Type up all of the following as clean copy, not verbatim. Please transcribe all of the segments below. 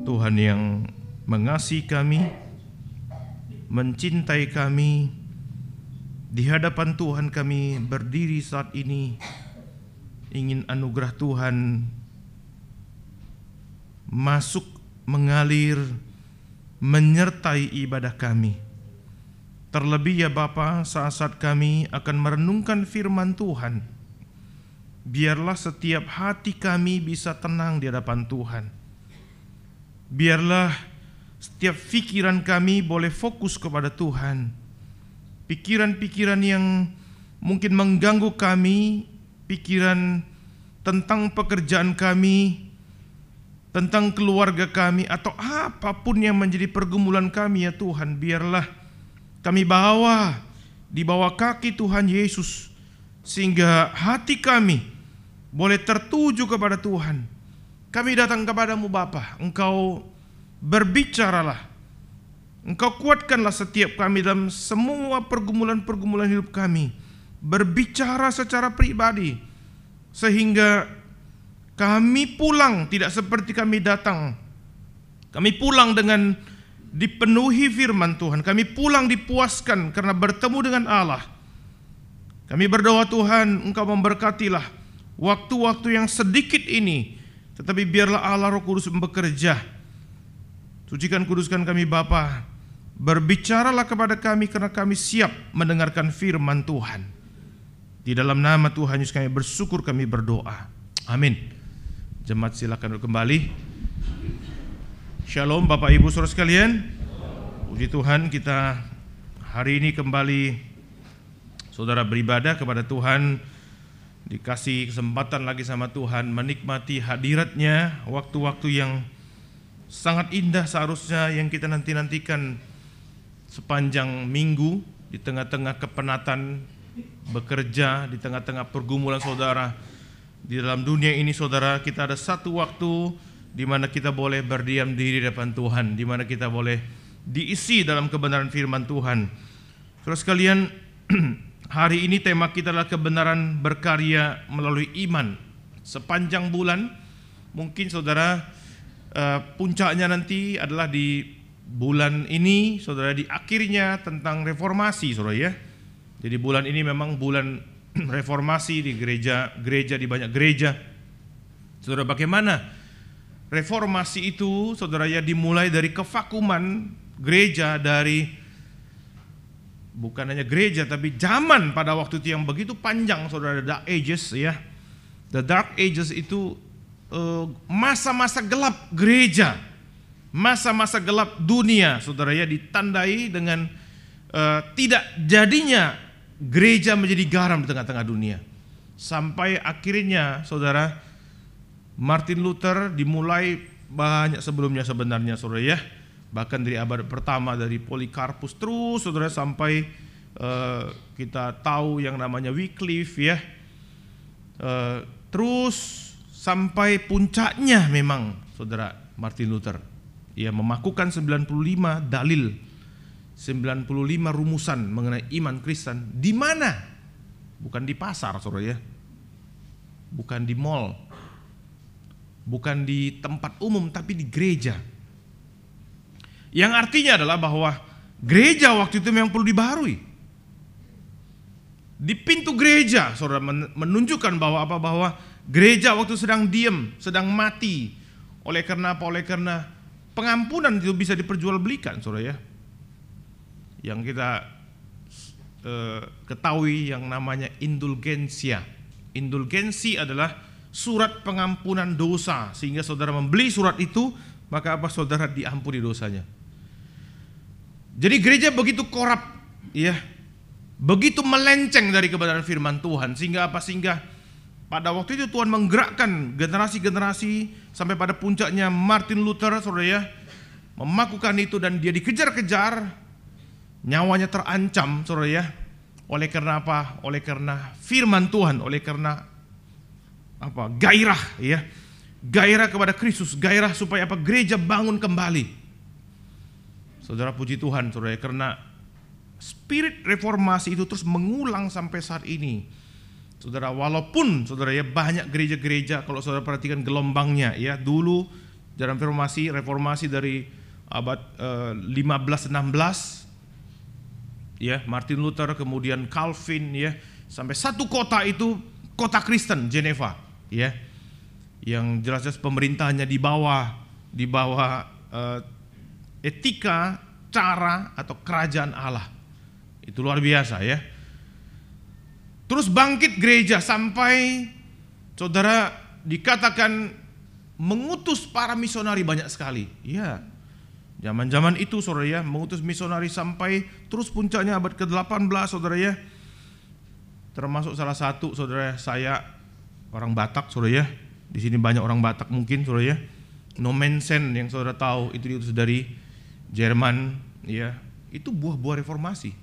Tuhan yang mengasihi kami, mencintai kami. Di hadapan Tuhan kami berdiri saat ini, ingin anugerah Tuhan masuk, mengalir, menyertai ibadah kami. Terlebih ya Bapa, saat-saat kami akan merenungkan firman Tuhan, biarlah setiap hati kami bisa tenang di hadapan Tuhan. Biarlah setiap pikiran kami boleh fokus kepada Tuhan. Pikiran-pikiran yang mungkin mengganggu kami, pikiran tentang pekerjaan kami, tentang keluarga kami, atau apapun yang menjadi pergumulan kami ya Tuhan, biarlah kami bawa di bawah kaki Tuhan Yesus, sehingga hati kami boleh tertuju kepada Tuhan. Kami datang kepadamu Bapa, Engkau berbicaralah, Engkau kuatkanlah setiap kami dalam semua pergumulan-pergumulan hidup kami. Berbicara secara pribadi, sehingga kami pulang tidak seperti kami datang. Kami pulang dengan dipenuhi firman Tuhan. Kami pulang dipuaskan karena bertemu dengan Allah. Kami berdoa Tuhan, Engkau memberkatilah waktu-waktu yang sedikit ini, tetapi biarlah Allah Roh Kudus bekerja. Sucikan, kuduskan kami Bapa. Berbicaralah kepada kami karena kami siap mendengarkan firman Tuhan. Di dalam nama Tuhan Yesus kami bersyukur, kami berdoa. Amin. Jemaat silakan duduk kembali. Shalom Bapak Ibu Saudara sekalian. Puji Tuhan, kita hari ini kembali saudara beribadah kepada Tuhan. Dikasih kesempatan lagi sama Tuhan menikmati hadiratnya, waktu-waktu yang sangat indah seharusnya yang kita nanti-nantikan sepanjang minggu, di tengah-tengah kepenatan bekerja, di tengah-tengah pergumulan saudara. Di dalam dunia ini saudara, kita ada satu waktu di mana kita boleh berdiam diri di depan Tuhan, di mana kita boleh diisi dalam kebenaran firman Tuhan. Saudara sekalian, hari ini tema kita adalah kebenaran berkarya melalui iman. Sepanjang bulan, mungkin saudara, puncaknya nanti adalah di bulan ini, saudara, di akhirnya tentang reformasi, saudara ya. Jadi bulan ini memang bulan reformasi di gereja di banyak gereja. Saudara, bagaimana reformasi itu, saudara ya, dimulai dari kevakuman gereja, dari bukan hanya gereja tapi zaman pada waktu itu yang begitu panjang, saudara, Dark Ages ya. The Dark Ages itu masa-masa gelap gereja, masa-masa gelap dunia, saudara ya, ditandai dengan tidak jadinya gereja menjadi garam di tengah-tengah dunia. Sampai akhirnya saudara, Martin Luther dimulai banyak sebelumnya sebenarnya, saudara ya. Bahkan dari abad pertama, dari Polycarpus terus saudara, sampai kita tahu yang namanya Wycliffe ya. Terus sampai puncaknya memang saudara Martin Luther. Ia memakukan 95 dalil, 95 rumusan mengenai iman Kristen. Di mana? Bukan di pasar, saudara ya. Bukan di mall. Bukan di tempat umum, tapi di gereja. Yang artinya adalah bahwa gereja waktu itu memang perlu dibaharui. Di pintu gereja, saudara, menunjukkan bahwa apa? Bahwa gereja waktu sedang diam, sedang mati. Oleh karena apa? Oleh karena pengampunan itu bisa diperjualbelikan, saudara ya. Yang kita ketahui yang namanya indulgensia. Indulgensi adalah surat pengampunan dosa, sehingga saudara membeli surat itu, maka apa? Saudara diampuni dosanya. Jadi gereja begitu korup, ya, begitu melenceng dari kebenaran firman Tuhan, sehingga apa? Sehingga pada waktu itu Tuhan menggerakkan generasi-generasi sampai pada puncaknya Martin Luther, saudara ya, memakukan itu, dan dia dikejar-kejar, nyawanya terancam, saudara ya. Oleh karena apa? Oleh karena firman Tuhan, oleh karena apa? Gairah, ya, gairah kepada Kristus, gairah supaya apa? Gereja bangun kembali. Saudara, puji Tuhan, saudara, karena spirit reformasi itu terus mengulang sampai saat ini. Saudara, walaupun saudara ya banyak gereja-gereja, kalau saudara perhatikan gelombangnya ya, dulu Ajaran reformasi dari abad 15-16, ya, Martin Luther, kemudian Calvin, ya, sampai satu kota itu kota Kristen, Geneva, ya, yang jelas-jelas pemerintahnya di bawah etika, cara atau kerajaan Allah. Itu luar biasa, ya. Terus bangkit gereja sampai saudara dikatakan mengutus para misionari banyak sekali. Ya, zaman-zaman itu saudara, ya, mengutus misionari sampai terus puncaknya abad ke-18 saudara, ya. Termasuk salah satu saudara saya orang Batak saudara, ya. Di sini banyak orang Batak mungkin saudara, ya. Nomensen yang saudara tahu itu diutus dari Jerman, ya. Itu buah-buah reformasi.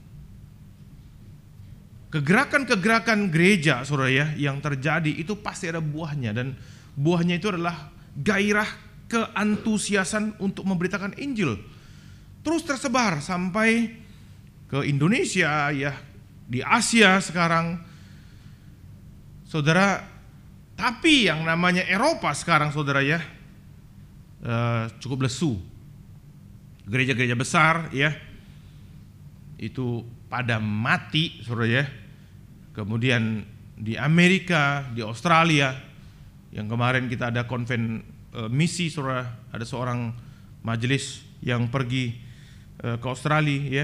Kegerakan-kegerakan gereja saudara, ya, yang terjadi itu pasti ada buahnya, dan buahnya itu adalah gairah keantusiasan untuk memberitakan Injil. Terus tersebar sampai ke Indonesia, ya, di Asia sekarang. Saudara, tapi yang namanya Eropa sekarang saudara, ya, cukup lesu. Gereja-gereja besar, ya, itu pada mati saudara, ya. Kemudian di Amerika, di Australia, yang kemarin kita ada konven misi saudara, ada seorang majelis yang pergi ke Australia, ya,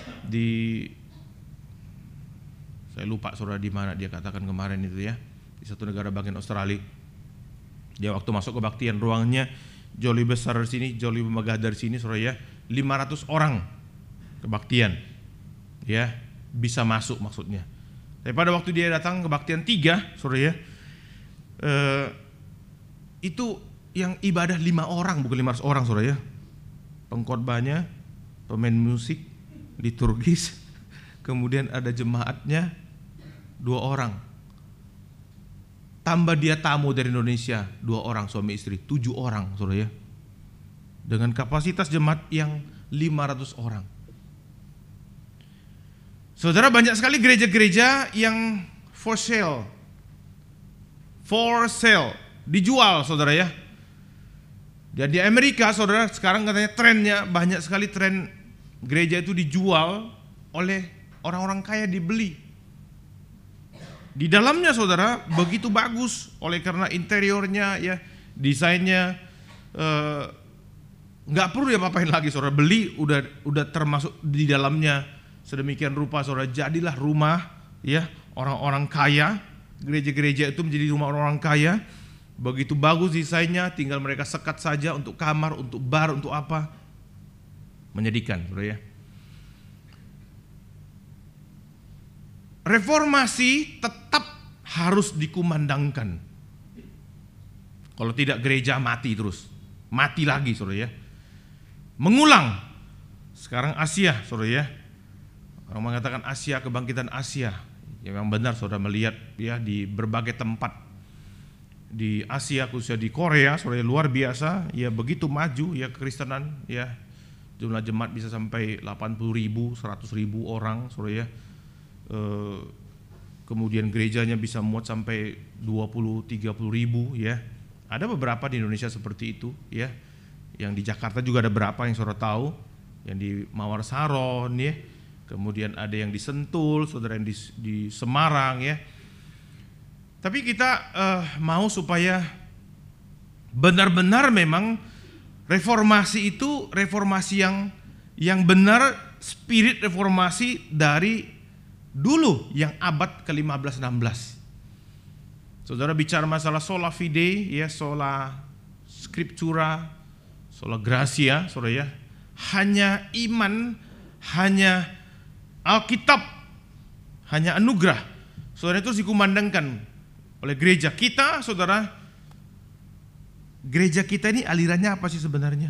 saya lupa saudara di mana dia katakan kemarin itu, ya, di satu negara bagian Australia. Dia waktu masuk kebaktian, ruangnya jauh lebih besar dari sini, jauh lebih megah dari sini saudara, ya. 500 orang kebaktian, ya, bisa masuk maksudnya. Tapi pada waktu dia datang kebaktian 3 saudara, ya, itu yang ibadah 5 orang, bukan 500 orang saudara, ya. Pengkhotbahnya, pemain musik, liturgis, kemudian ada jemaatnya 2 orang. Tambah dia tamu dari Indonesia 2 orang, suami istri, 7 orang saudara, ya. Dengan kapasitas jemaat yang 500 orang. Saudara, banyak sekali gereja-gereja yang for sale, dijual saudara, ya. Dan di Amerika saudara sekarang katanya trennya banyak sekali, tren gereja itu dijual oleh orang-orang kaya, dibeli. Di dalamnya saudara begitu bagus, oleh karena interiornya, ya, desainnya nggak perlu diapa-apain lagi saudara, beli udah termasuk di dalamnya. Sedemikian rupa saudara, jadilah rumah, ya, orang-orang kaya. Gereja-gereja itu menjadi rumah orang-orang kaya. Begitu bagus desainnya, tinggal mereka sekat saja untuk kamar, untuk bar, untuk apa. Menyedihkan saudara, ya. Reformasi tetap harus dikumandangkan. Kalau tidak gereja mati terus, mati lagi saudara, ya. Mengulang. Sekarang Asia saudara, ya. Orang mengatakan Asia, kebangkitan Asia. Ya, memang benar saudara melihat, ya, di berbagai tempat di Asia, khususnya di Korea saudara, luar biasa, ya, begitu maju, ya, kekristenan, ya. Jumlah jemaat bisa sampai 80.000, 100.000 orang saudara, ya. Kemudian gerejanya bisa muat sampai 20-30.000, ya. Ada beberapa di Indonesia seperti itu, ya. Yang di Jakarta juga ada beberapa yang saudara tahu, yang di Mawar Saron, ya. Kemudian ada yang di Sentul, saudara, yang di Semarang, ya. Tapi kita mau supaya benar-benar memang reformasi itu reformasi yang benar, spirit reformasi dari dulu yang abad ke-15-16. Saudara bicara masalah sola fide, ya, sola scriptura, sola gratia, saudara, ya. Hanya iman, hanya Alkitab, hanya anugerah. Saudara, itu dikumandangkan oleh gereja kita, saudara. Gereja kita ini alirannya apa sih sebenarnya?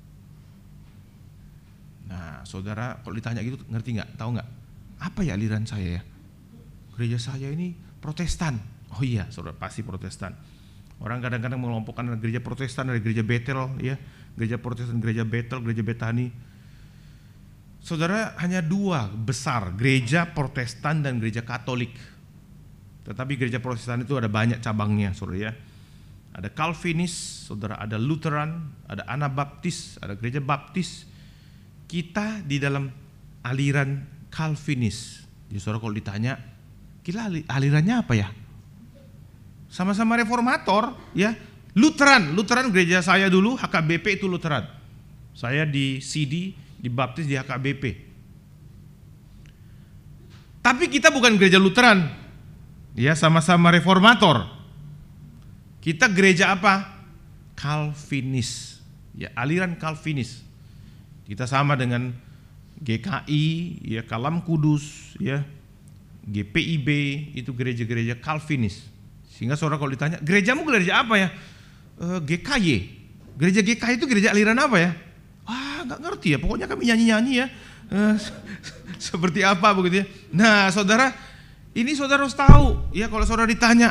Nah, saudara, kalau ditanya gitu, ngerti nggak? Tahu nggak? Apa ya aliran saya, ya? Gereja saya ini Protestan. Oh iya, saudara, pasti Protestan. Orang kadang-kadang mengelompokkan gereja Protestan dari gereja Betel, ya. Gereja Protestan, gereja Betel, gereja Betani. Saudara, hanya 2 besar, gereja Protestan dan gereja Katolik. Tetapi gereja Protestan itu ada banyak cabangnya, saudara, ya. ada Calvinis, saudara, ada Lutheran, ada Anabaptis, ada gereja Baptis. Kita di dalam aliran Calvinis. Jadi saudara kalau ditanya, kita alirannya apa ya? Sama-sama reformator, ya. Lutheran gereja saya dulu, HKBP itu Lutheran. Saya di CD, di Baptis, di HKBP. Tapi kita bukan gereja Lutheran. Ya, sama-sama reformator. Kita gereja apa? Calvinis. Ya, aliran Calvinis. Kita sama dengan GKI, ya, Kalam Kudus, ya, GPIB, itu gereja-gereja Calvinis. Sehingga saudara kalau ditanya, gerejamu gereja apa ya? GKY. Gereja GKY itu gereja aliran apa ya? Nggak ngerti ya, pokoknya kami nyanyi-nyanyi ya. Seperti apa begitu ya. Nah, saudara, ini saudara harus tahu, ya, kalau saudara ditanya,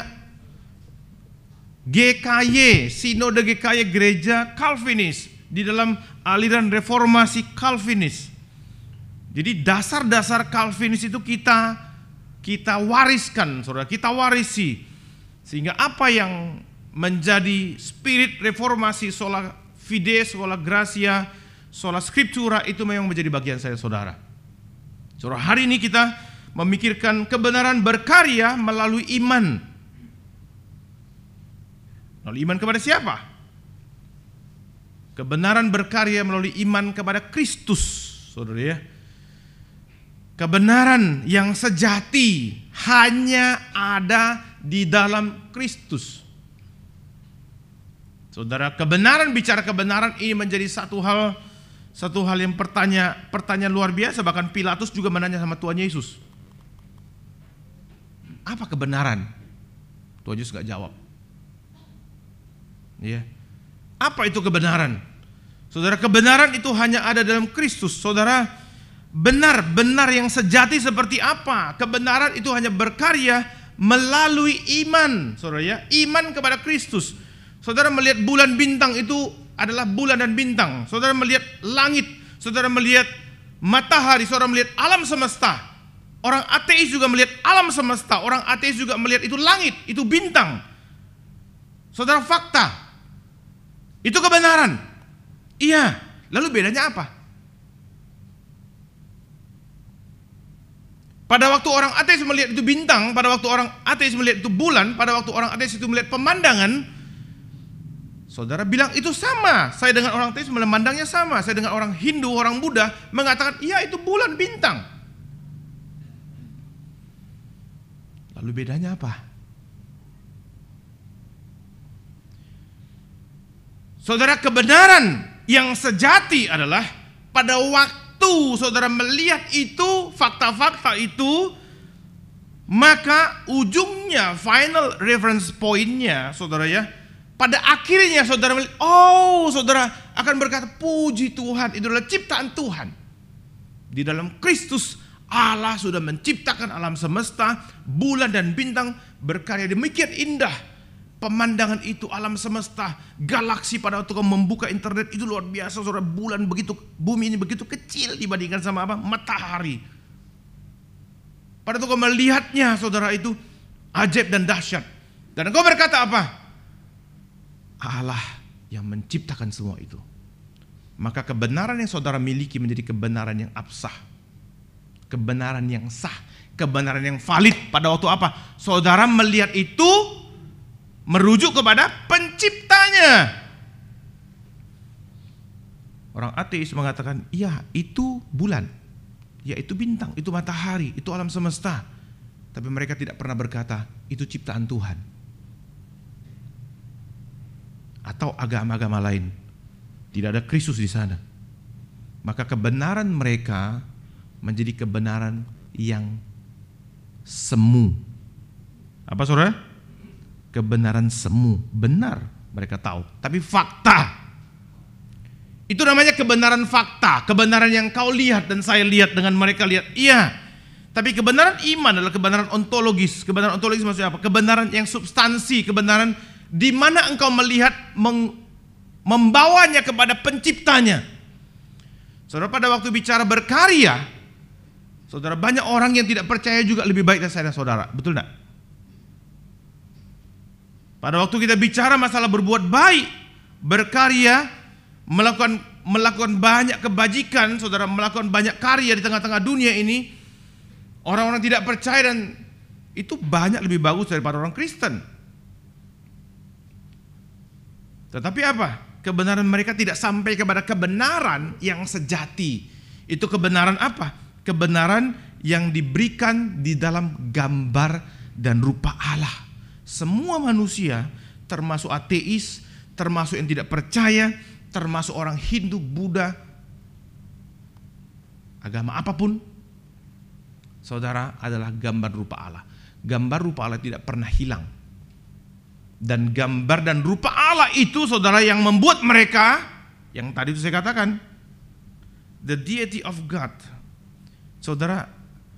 GKY, Sinode GKY gereja Calvinis, di dalam aliran reformasi Calvinis. Jadi dasar-dasar Calvinis itu kita wariskan, saudara, kita warisi. Sehingga apa yang menjadi spirit reformasi, sola fide, sola gratia, sola scriptura, itu memang menjadi bagian saya, saudara. Saudara, hari ini kita memikirkan kebenaran berkarya melalui iman. Melalui iman kepada siapa? Kebenaran berkarya melalui iman kepada Kristus, saudara, ya. Kebenaran yang sejati hanya ada di dalam Kristus. Saudara, kebenaran, bicara kebenaran ini menjadi satu hal yang pertanyaan luar biasa. Bahkan Pilatus juga menanya sama Tuhan Yesus, apa kebenaran? Tuhan Yesus gak jawab. Ya. Apa itu kebenaran? Saudara, kebenaran itu hanya ada dalam Kristus. Saudara, benar yang sejati seperti apa? Kebenaran itu hanya berkarya melalui iman, saudara, ya, iman kepada Kristus. Saudara melihat bulan bintang itu adalah bulan dan bintang. Saudara melihat langit, saudara melihat matahari, saudara melihat alam semesta. Orang ateis juga melihat alam semesta. Orang ateis juga melihat itu langit, itu bintang. Saudara, fakta. Itu kebenaran. Iya. Lalu bedanya apa? Pada waktu orang ateis melihat itu bintang, pada waktu orang ateis melihat itu bulan, pada waktu orang ateis itu melihat pemandangan, saudara bilang itu sama. Saya dengan orang ateis memandangnya sama. Saya dengan orang Hindu, orang Buddha mengatakan, iya itu bulan bintang. Lalu bedanya apa? Saudara, kebenaran yang sejati adalah pada waktu saudara melihat itu, fakta-fakta itu, maka ujungnya, final reference point-nya, saudara, ya, pada akhirnya saudara melihat, saudara akan berkata, puji Tuhan, itu adalah ciptaan Tuhan. Di dalam Kristus Allah sudah menciptakan alam semesta, bulan dan bintang berkarya demikian indah. Pemandangan itu, alam semesta, galaksi, pada waktu kau membuka internet itu luar biasa, saudara. Bulan begitu, bumi ini begitu kecil dibandingkan sama apa? Matahari. Pada waktu kau melihatnya, saudara, itu ajaib dan dahsyat. Dan kau berkata apa? Allah yang menciptakan semua itu. Maka kebenaran yang saudara miliki menjadi kebenaran yang absah, kebenaran yang sah, kebenaran yang valid. Pada waktu apa? Saudara melihat itu merujuk kepada penciptanya. Orang ateis mengatakan, iya itu bulan, ya itu bintang, itu matahari, itu alam semesta. Tapi mereka tidak pernah berkata, itu ciptaan Tuhan. Atau agama-agama lain, tidak ada Kristus di sana. Maka kebenaran mereka menjadi kebenaran yang semu. Apa, saudara? Kebenaran semu, benar mereka tahu, tapi fakta. Itu namanya kebenaran fakta, kebenaran yang kau lihat dan saya lihat dengan mereka lihat, iya. Tapi kebenaran iman adalah kebenaran ontologis. Kebenaran ontologis maksudnya apa? Kebenaran yang substansi, kebenaran di mana engkau melihat membawanya kepada penciptanya. Saudara, pada waktu bicara berkarya, saudara, banyak orang yang tidak percaya juga lebih baik dari saya dan saudara, betul enggak? Pada waktu kita bicara masalah berbuat baik, berkarya, melakukan banyak kebajikan, saudara, melakukan banyak karya di tengah-tengah dunia ini, orang-orang tidak percaya dan itu banyak lebih bagus daripada orang Kristen. Tetapi apa? Kebenaran mereka tidak sampai kepada kebenaran yang sejati. Itu kebenaran apa? Kebenaran yang diberikan di dalam gambar dan rupa Allah. Semua manusia, termasuk ateis, termasuk yang tidak percaya, termasuk orang Hindu, Buddha, agama apapun, saudara, adalah gambar rupa Allah. Gambar rupa Allah tidak pernah hilang. Dan gambar dan rupa Allah itu, saudara, yang membuat mereka, yang tadi itu saya katakan, the deity of God. Saudara,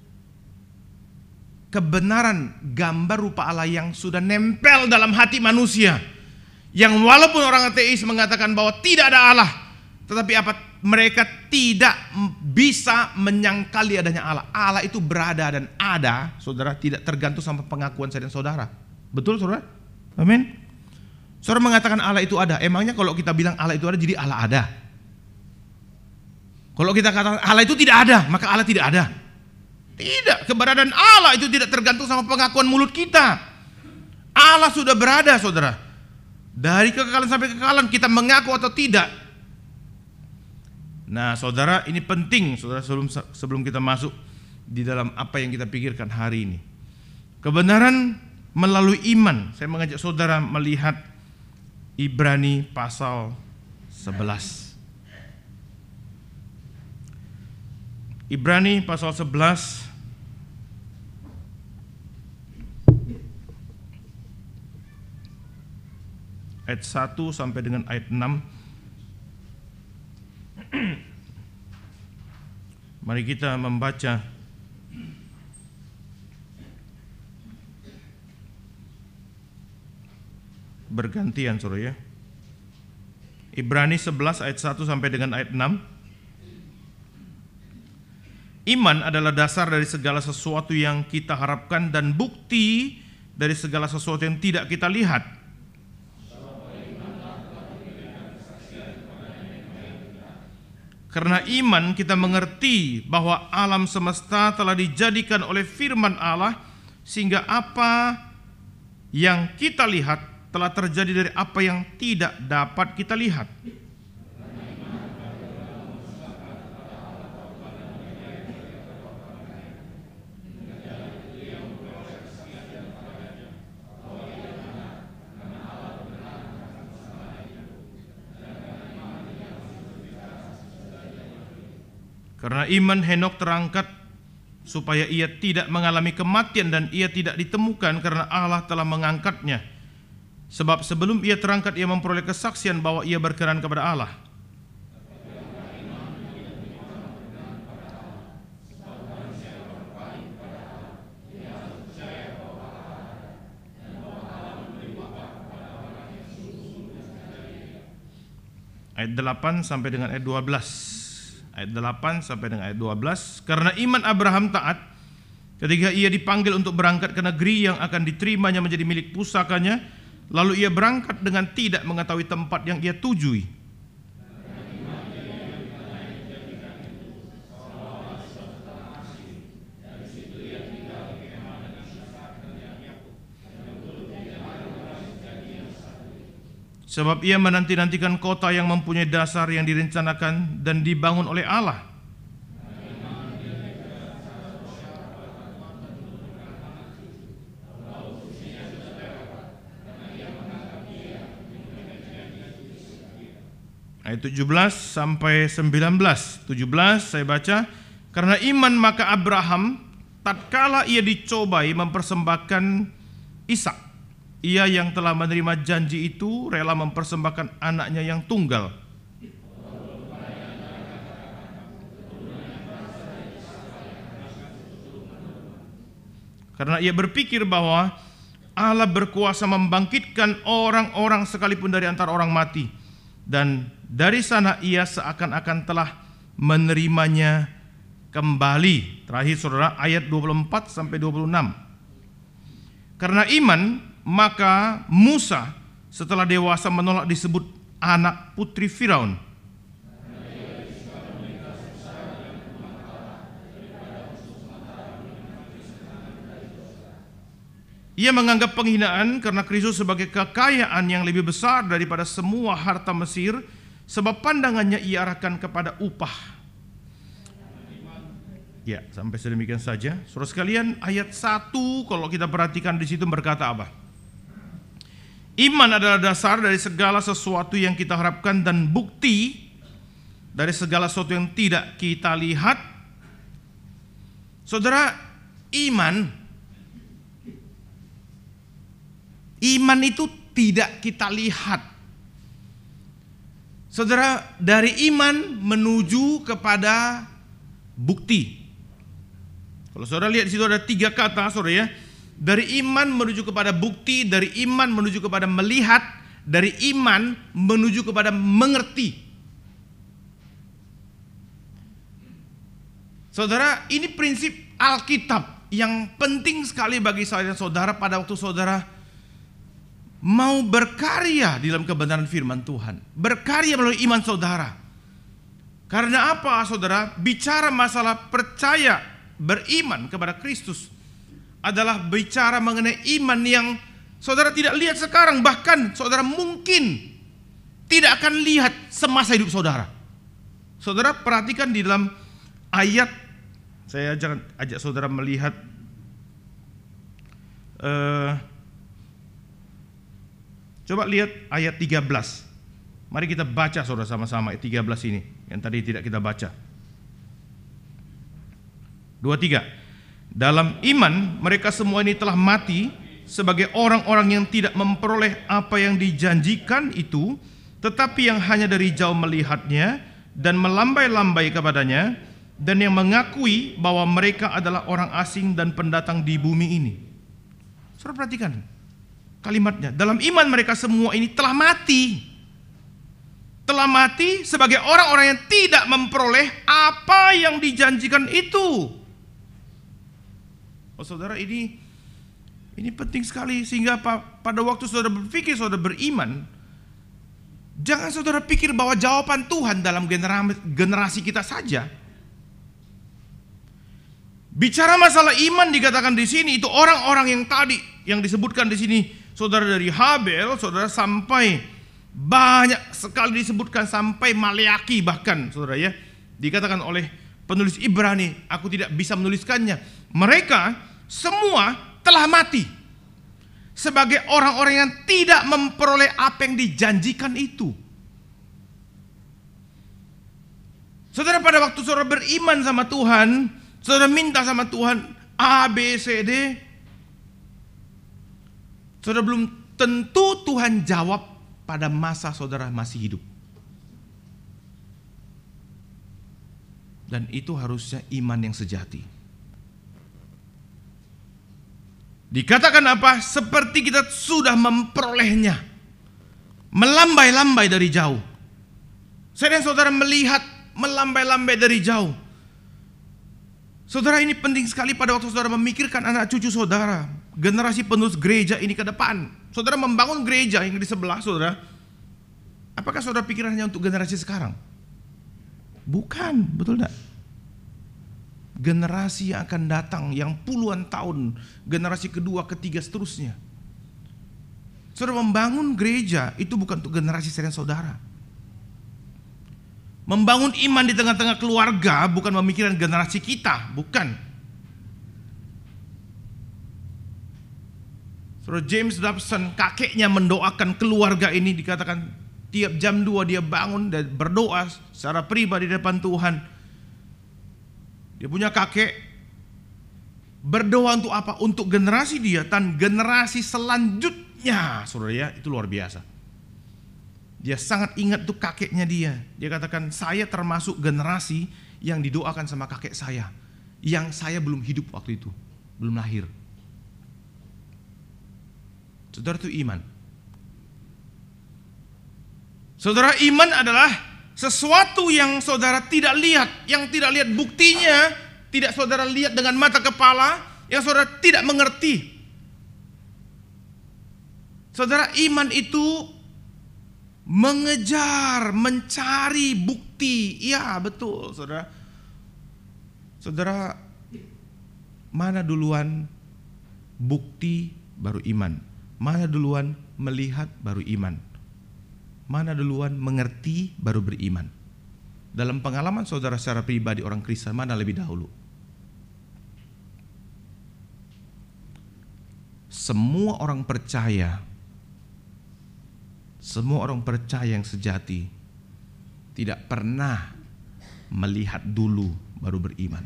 kebenaran gambar rupa Allah yang sudah nempel dalam hati manusia, yang walaupun orang ateis mengatakan bahwa tidak ada Allah, tetapi apa? Mereka tidak bisa menyangkali adanya Allah. Allah itu berada dan ada, saudara, tidak tergantung sama pengakuan saya dan saudara. Betul, saudara? Amin. Saudara mengatakan Allah itu ada. Emangnya kalau kita bilang Allah itu ada, jadi Allah ada? Kalau kita katakan Allah itu tidak ada, maka Allah tidak ada? Tidak, keberadaan Allah itu tidak tergantung sama pengakuan mulut kita. Allah sudah berada, saudara. Dari kekekalan sampai kekekalan, kita mengaku atau tidak. Nah, saudara, ini penting, saudara, sebelum kita masuk di dalam apa yang kita pikirkan hari ini. Kebenaran melalui iman. Saya mengajak saudara melihat Ibrani pasal 11. Ibrani pasal 11 ayat 1 sampai dengan ayat 6. Mari kita membaca bergantian, saudara, ya. Ibrani 11 ayat 1 sampai dengan ayat 6. Iman adalah dasar dari segala sesuatu yang kita harapkan dan bukti dari segala sesuatu yang tidak kita lihat. Karena iman kita mengerti bahwa alam semesta telah dijadikan oleh firman Allah, sehingga apa yang kita lihat telah terjadi dari apa yang tidak dapat kita lihat. Karena iman Henokh terangkat supaya ia tidak mengalami kematian dan ia tidak ditemukan karena Allah telah mengangkatnya. Sebab sebelum ia terangkat ia memperoleh kesaksian bahwa ia berkenan kepada Allah. Ayat 8 sampai dengan ayat 12. Ayat 8 sampai dengan ayat 12. Karena iman Abraham taat ketika ia dipanggil untuk berangkat ke negeri yang akan diterimanya menjadi milik pusakanya, lalu ia berangkat dengan tidak mengetahui tempat yang ia tujui. Sebab ia menanti-nantikan kota yang mempunyai dasar yang direncanakan dan dibangun oleh Allah. Ayat 17 sampai 19. 17 saya baca. Karena iman maka Abraham tatkala ia dicobai mempersembahkan Ishak, ia yang telah menerima janji itu rela mempersembahkan anaknya yang tunggal. Karena ia berpikir bahwa Allah berkuasa membangkitkan orang-orang sekalipun dari antara orang mati. Dan dari sana ia seakan-akan telah menerimanya kembali. Terakhir, saudara, ayat 24 sampai 26. Karena iman maka Musa setelah dewasa menolak disebut anak putri Firaun. Ia menganggap penghinaan karena Kristus sebagai kekayaan yang lebih besar daripada semua harta Mesir, sebab pandangannya ia arahkan kepada upah. Ya, sampai sedemikian saja. Saudara sekalian, ayat 1 kalau kita perhatikan di situ berkata apa? Iman adalah dasar dari segala sesuatu yang kita harapkan dan bukti dari segala sesuatu yang tidak kita lihat. Saudara, iman itu tidak kita lihat. Saudara, dari iman menuju kepada bukti. Kalau saudara lihat di situ ada 3 kata, saudara ya. Dari iman menuju kepada bukti, dari iman menuju kepada melihat, dari iman menuju kepada mengerti. Saudara, ini prinsip Alkitab yang penting sekali bagi saya dan saudara pada waktu saudara mau berkarya di dalam kebenaran firman Tuhan, berkarya melalui iman saudara. Karena apa, saudara? Bicara masalah percaya, beriman kepada Kristus adalah bicara mengenai iman yang saudara tidak lihat sekarang, bahkan saudara mungkin tidak akan lihat semasa hidup saudara. Saudara perhatikan di dalam ayat, saya ajak saudara melihat coba lihat ayat 13. Mari kita baca saudara sama-sama ayat 13 ini yang tadi tidak kita baca. 2-3. Dalam iman mereka semua ini telah mati sebagai orang-orang yang tidak memperoleh apa yang dijanjikan itu, tetapi yang hanya dari jauh melihatnya dan melambai-lambai kepadanya, dan yang mengakui bahwa mereka adalah orang asing dan pendatang di bumi ini. Saudara perhatikan kalimatnya, dalam iman mereka semua ini telah mati. Telah mati sebagai orang-orang yang tidak memperoleh apa yang dijanjikan itu. Oh saudara, ini penting sekali. Sehingga pada waktu saudara berpikir saudara beriman, jangan saudara pikir bahwa jawaban Tuhan dalam generasi kita saja. Bicara masalah iman dikatakan di sini itu orang-orang yang tadi yang disebutkan di sini, saudara, dari Habel, saudara, sampai banyak sekali disebutkan sampai Maleaki bahkan, saudara ya. Dikatakan oleh penulis Ibrani, aku tidak bisa menuliskannya. Mereka semua telah mati sebagai orang-orang yang tidak memperoleh apa yang dijanjikan itu. Saudara, pada waktu saudara beriman sama Tuhan, saudara minta sama Tuhan A, B, C, D, saudara belum tentu Tuhan jawab pada masa saudara masih hidup. Dan itu harusnya iman yang sejati. Dikatakan apa? Seperti kita sudah memperolehnya, melambai-lambai dari jauh. Saya dan saudara melihat melambai-lambai dari jauh. Saudara, ini penting sekali pada waktu saudara memikirkan anak cucu saudara, generasi penerus gereja ini ke depan. Saudara membangun gereja yang di sebelah saudara. Apakah saudara pikir hanya untuk generasi sekarang? Bukan, betul tidak? Generasi yang akan datang yang puluhan tahun, generasi kedua, ketiga, seterusnya. Saudara, membangun gereja itu bukan untuk generasi saya dan saudara. Membangun iman di tengah-tengah keluarga bukan memikirkan generasi kita, bukan. Saudara, James Dobson, kakeknya mendoakan keluarga ini, dikatakan tiap jam 2 dia bangun dan berdoa secara pribadi di depan Tuhan. Dia punya kakek, berdoa untuk apa? Untuk generasi dia dan generasi selanjutnya. Saudara ya, itu luar biasa. Dia sangat ingat tuh kakeknya dia. Dia katakan, saya termasuk generasi yang didoakan sama kakek saya, yang saya belum hidup waktu itu, belum lahir. Saudara, itu iman. Saudara, iman adalah sesuatu yang saudara tidak lihat, yang tidak lihat buktinya, tidak saudara lihat dengan mata kepala, yang saudara tidak mengerti. Saudara, iman itu mengejar, mencari bukti. Iya, betul, saudara. Saudara, mana duluan bukti baru iman? Mana duluan melihat baru iman? Mana duluan mengerti baru beriman? Dalam pengalaman saudara secara pribadi orang Kristen, mana lebih dahulu? Semua orang percaya yang sejati tidak pernah melihat dulu baru beriman.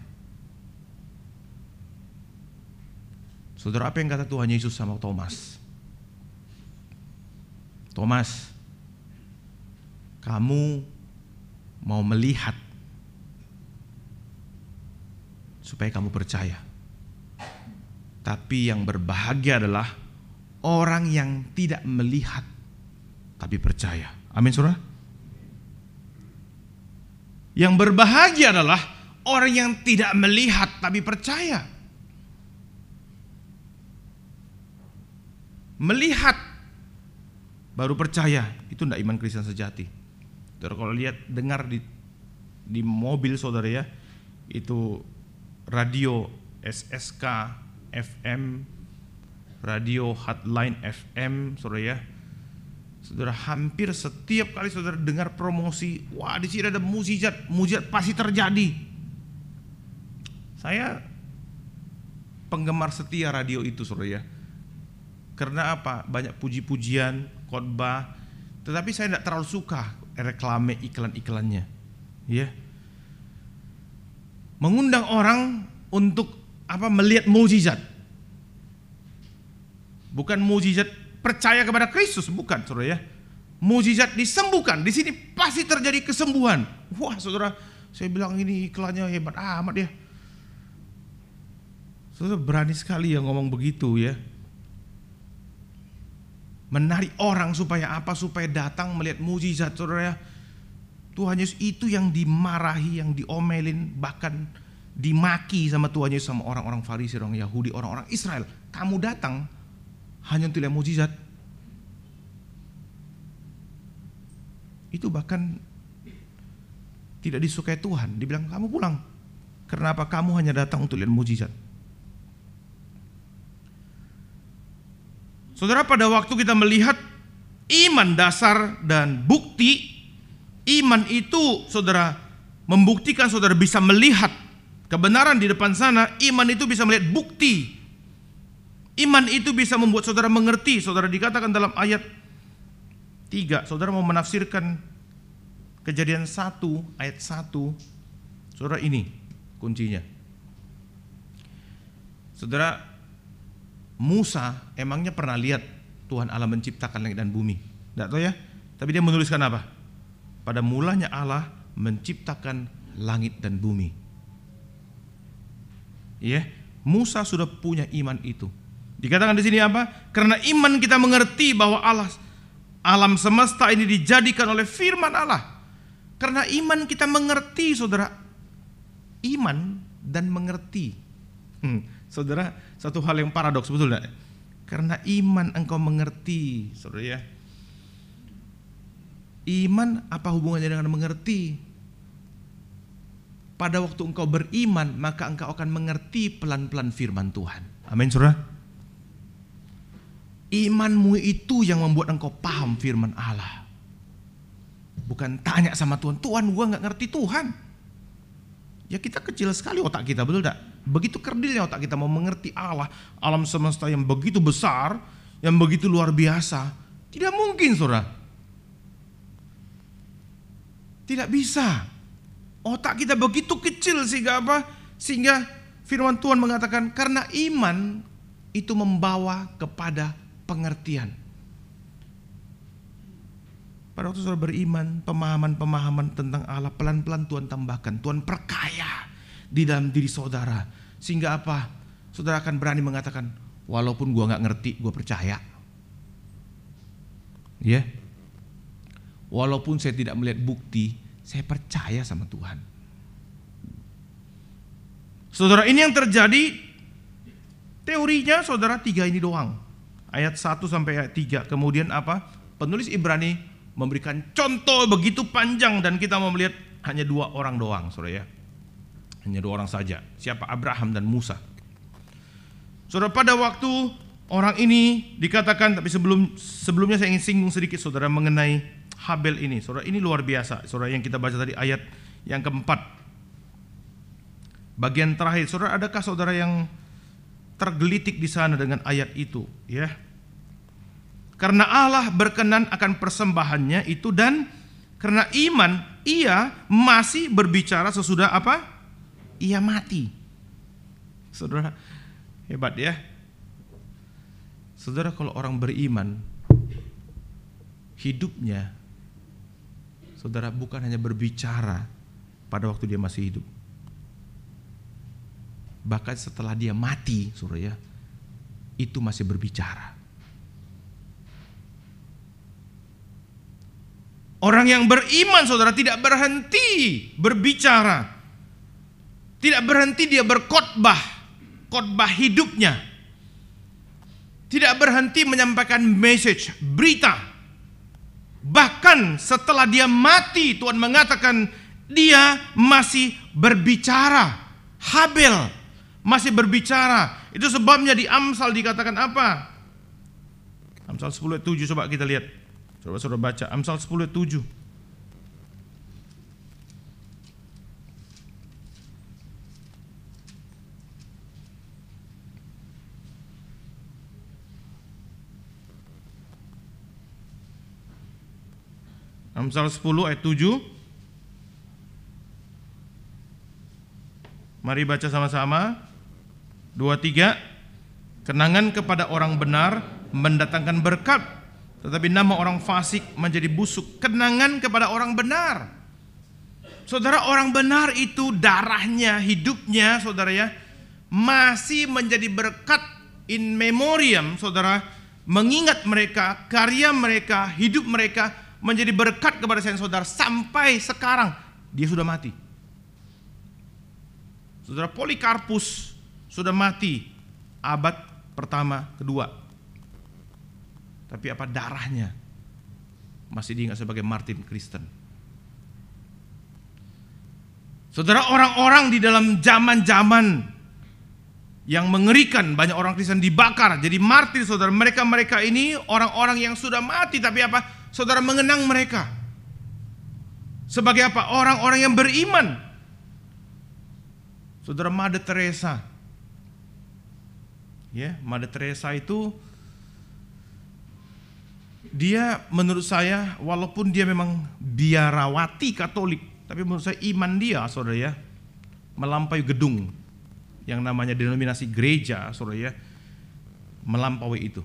Saudara, apa yang kata Tuhan Yesus sama Thomas? Thomas, kamu mau melihat supaya kamu percaya. Tapi yang berbahagia adalah orang yang tidak melihat tapi percaya. Amin, saudara. Yang berbahagia adalah orang yang tidak melihat tapi percaya. Melihat baru percaya, itu tidak iman Kristen sejati. Saudara, kalau lihat, dengar di mobil saudara ya, itu radio SSK FM, radio Hotline FM, saudara ya. Saudara, hampir setiap kali saudara dengar promosi, wah di sini ada mujizat pasti terjadi. Saya penggemar setia radio itu, saudara ya. Karena apa? Banyak puji-pujian, khotbah, tetapi saya tidak terlalu suka reklame iklan-iklannya. Ya. Mengundang orang untuk melihat mukjizat. Bukan mukjizat percaya kepada Kristus, bukan, saudara ya. Mukjizat disembuhkan, di sini pasti terjadi kesembuhan. Wah, saudara, saya bilang ini iklannya hebat amat ya. Saudara, berani sekali yang ngomong begitu ya. Menarik orang supaya apa? Supaya datang melihat mukjizat, saudara ya. Tuhan Yesus itu yang dimarahi, yang diomelin, bahkan dimaki sama Tuhan Yesus sama orang-orang Farisi, orang Yahudi, orang-orang Israel. Kamu datang hanya untuk lihat mukjizat. Itu bahkan tidak disukai Tuhan. Dibilang kamu pulang. Kenapa? Kamu hanya datang untuk lihat mukjizat. Saudara, pada waktu kita melihat iman dasar dan bukti, iman itu saudara membuktikan saudara bisa melihat kebenaran di depan sana. Iman itu bisa melihat bukti. Iman itu bisa membuat saudara mengerti. Saudara, dikatakan dalam ayat 3, saudara mau menafsirkan Kejadian 1 ayat 1. Saudara, ini kuncinya. Saudara, Musa emangnya pernah lihat Tuhan Allah menciptakan langit dan bumi? Tidak tahu ya. Tapi dia menuliskan apa? Pada mulanya Allah menciptakan langit dan bumi. Ya, Musa sudah punya iman itu. Dikatakan di sini apa? Karena iman kita mengerti bahwa alam semesta ini dijadikan oleh firman Allah. Karena iman kita mengerti, saudara. Iman dan mengerti. Saudara, satu hal yang paradoks, betul tidak? Karena iman engkau mengerti, saudara ya. Iman apa hubungannya dengan mengerti? Pada waktu engkau beriman, maka engkau akan mengerti pelan-pelan firman Tuhan. Amin, saudara. Imanmu itu yang membuat engkau paham firman Allah. Bukan tanya sama Tuhan, Tuhan gua gak ngerti Tuhan. Ya, kita kecil sekali otak kita, betul tak? Begitu kerdilnya otak kita mau mengerti Allah, alam semesta yang begitu besar, yang begitu luar biasa. Tidak mungkin, saudara. Tidak bisa. Otak kita begitu kecil sehingga apa? Sehingga firman Tuhan mengatakan karena iman itu membawa kepada pengertian. Pada waktu saudara beriman, pemahaman-pemahaman tentang Allah pelan-pelan Tuhan tambahkan. Tuhan perkaya di dalam diri saudara. Sehingga apa? Saudara akan berani mengatakan, walaupun gua gak ngerti, gua percaya. Ya. Walaupun saya tidak melihat bukti, saya percaya sama Tuhan. Saudara, ini yang terjadi. Teorinya saudara 3 ini doang. ayat 1 sampai ayat 3. Kemudian apa? Penulis Ibrani memberikan contoh begitu panjang dan kita mau melihat hanya 2 orang doang, Saudara ya. Hanya 2 orang saja. Siapa? Abraham dan Musa. Saudara, pada waktu orang ini dikatakan, tapi sebelumnya saya ingin singgung sedikit Saudara mengenai Habel ini. Saudara, ini luar biasa. Saudara, yang kita baca tadi ayat yang keempat. Bagian terakhir, Saudara, adakah Saudara yang tergelitik di sana dengan ayat itu, ya? Karena Allah berkenan akan persembahannya itu, dan karena iman ia masih berbicara sesudah apa? Ia mati. Saudara, hebat ya. Saudara, kalau orang beriman, hidupnya, Saudara, bukan hanya berbicara pada waktu dia masih hidup. Bahkan setelah dia mati, Saudara ya, itu masih berbicara. Orang yang beriman, Saudara, tidak berhenti berbicara. Tidak berhenti dia berkhotbah, khotbah hidupnya. Tidak berhenti menyampaikan message, berita. Bahkan setelah dia mati, Tuhan mengatakan dia masih berbicara. Habel masih berbicara. Itu sebabnya di Amsal dikatakan apa? Amsal 10 ayat 7, coba kita lihat. Coba saudara baca Amsal 10 ayat 7. Amsal 10 ayat 7. Mari baca sama-sama. 2, 3. Kenangan kepada orang benar mendatangkan berkat, tetapi nama orang fasik menjadi busuk. Kenangan kepada orang benar. Saudara, orang benar itu darahnya, hidupnya, Saudara ya, masih menjadi berkat in memoriam, Saudara. Mengingat mereka, karya mereka, hidup mereka menjadi berkat kepada saya, Saudara, sampai sekarang. Dia sudah mati. Saudara, Polikarpus sudah mati abad pertama, kedua. Tapi apa, darahnya masih diingat sebagai Martin Kristen. Saudara, orang-orang di dalam zaman-zaman yang mengerikan, banyak orang Kristen dibakar jadi martir, Saudara. Mereka ini orang-orang yang sudah mati, tapi apa? Saudara mengenang mereka sebagai apa? Orang-orang yang beriman. Saudara, Mother Teresa. Ya, Mother Teresa itu dia menurut saya, walaupun dia memang biarawati Katolik, tapi menurut saya iman dia, Saudara ya, melampaui gedung yang namanya denominasi gereja, Saudara ya, melampaui itu.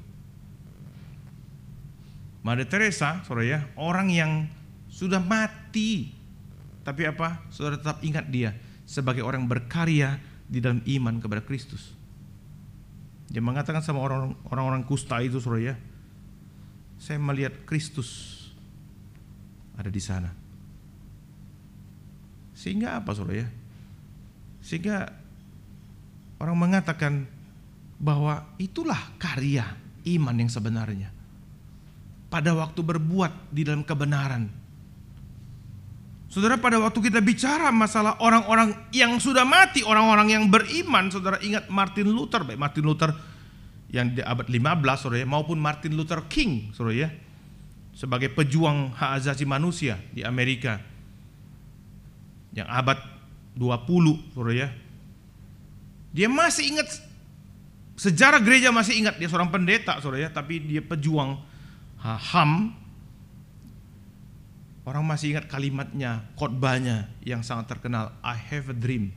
Mother Teresa, Saudara ya, orang yang sudah mati, tapi apa? Saudara tetap ingat dia sebagai orang berkarya di dalam iman kepada Kristus. Dia mengatakan sama orang-orang kusta itu, Saudara ya, saya melihat Kristus ada di sana. Sehingga apa, Saudara ya? Sehingga orang mengatakan bahwa itulah karya iman yang sebenarnya. Pada waktu berbuat di dalam kebenaran. Saudara, pada waktu kita bicara masalah orang-orang yang sudah mati, orang-orang yang beriman, Saudara ingat Martin Luther, baik Martin Luther yang di abad 15, Saudara ya, maupun Martin Luther King, Saudara ya, sebagai pejuang hak asasi manusia di Amerika yang abad 20, Saudara ya. Dia masih ingat, sejarah gereja masih ingat, dia seorang pendeta, Saudara ya, tapi dia pejuang HAM. Orang masih ingat kalimatnya, khotbahnya yang sangat terkenal, I have a dream.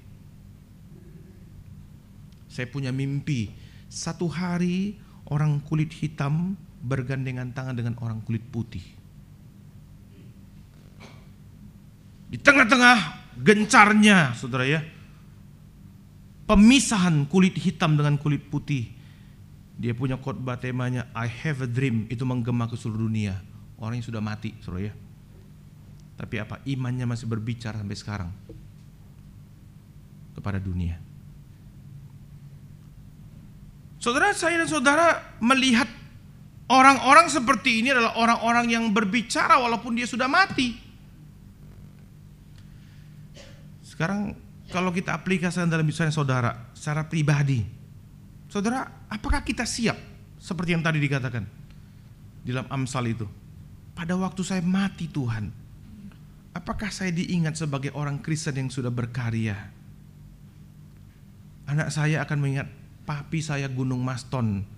Saya punya mimpi, satu hari orang kulit hitam bergandengan tangan dengan orang kulit putih. Di tengah-tengah gencarnya, Saudara ya, pemisahan kulit hitam dengan kulit putih, dia punya khotbah temanya I have a dream, itu menggema ke seluruh dunia. Orang yang sudah mati, Saudara ya, tapi apa, imannya masih berbicara sampai sekarang kepada dunia. Saudara, saya dan saudara melihat Orang-orang seperti ini adalah orang-orang yang berbicara walaupun dia sudah mati. Sekarang kalau kita aplikasikan dalam misalnya saudara, secara pribadi, saudara, apakah kita siap seperti yang tadi dikatakan di dalam Amsal itu? Pada waktu saya mati Tuhan, apakah saya diingat sebagai orang Kristen yang sudah berkarya? Anak saya akan mengingat papi saya Gunung Maston,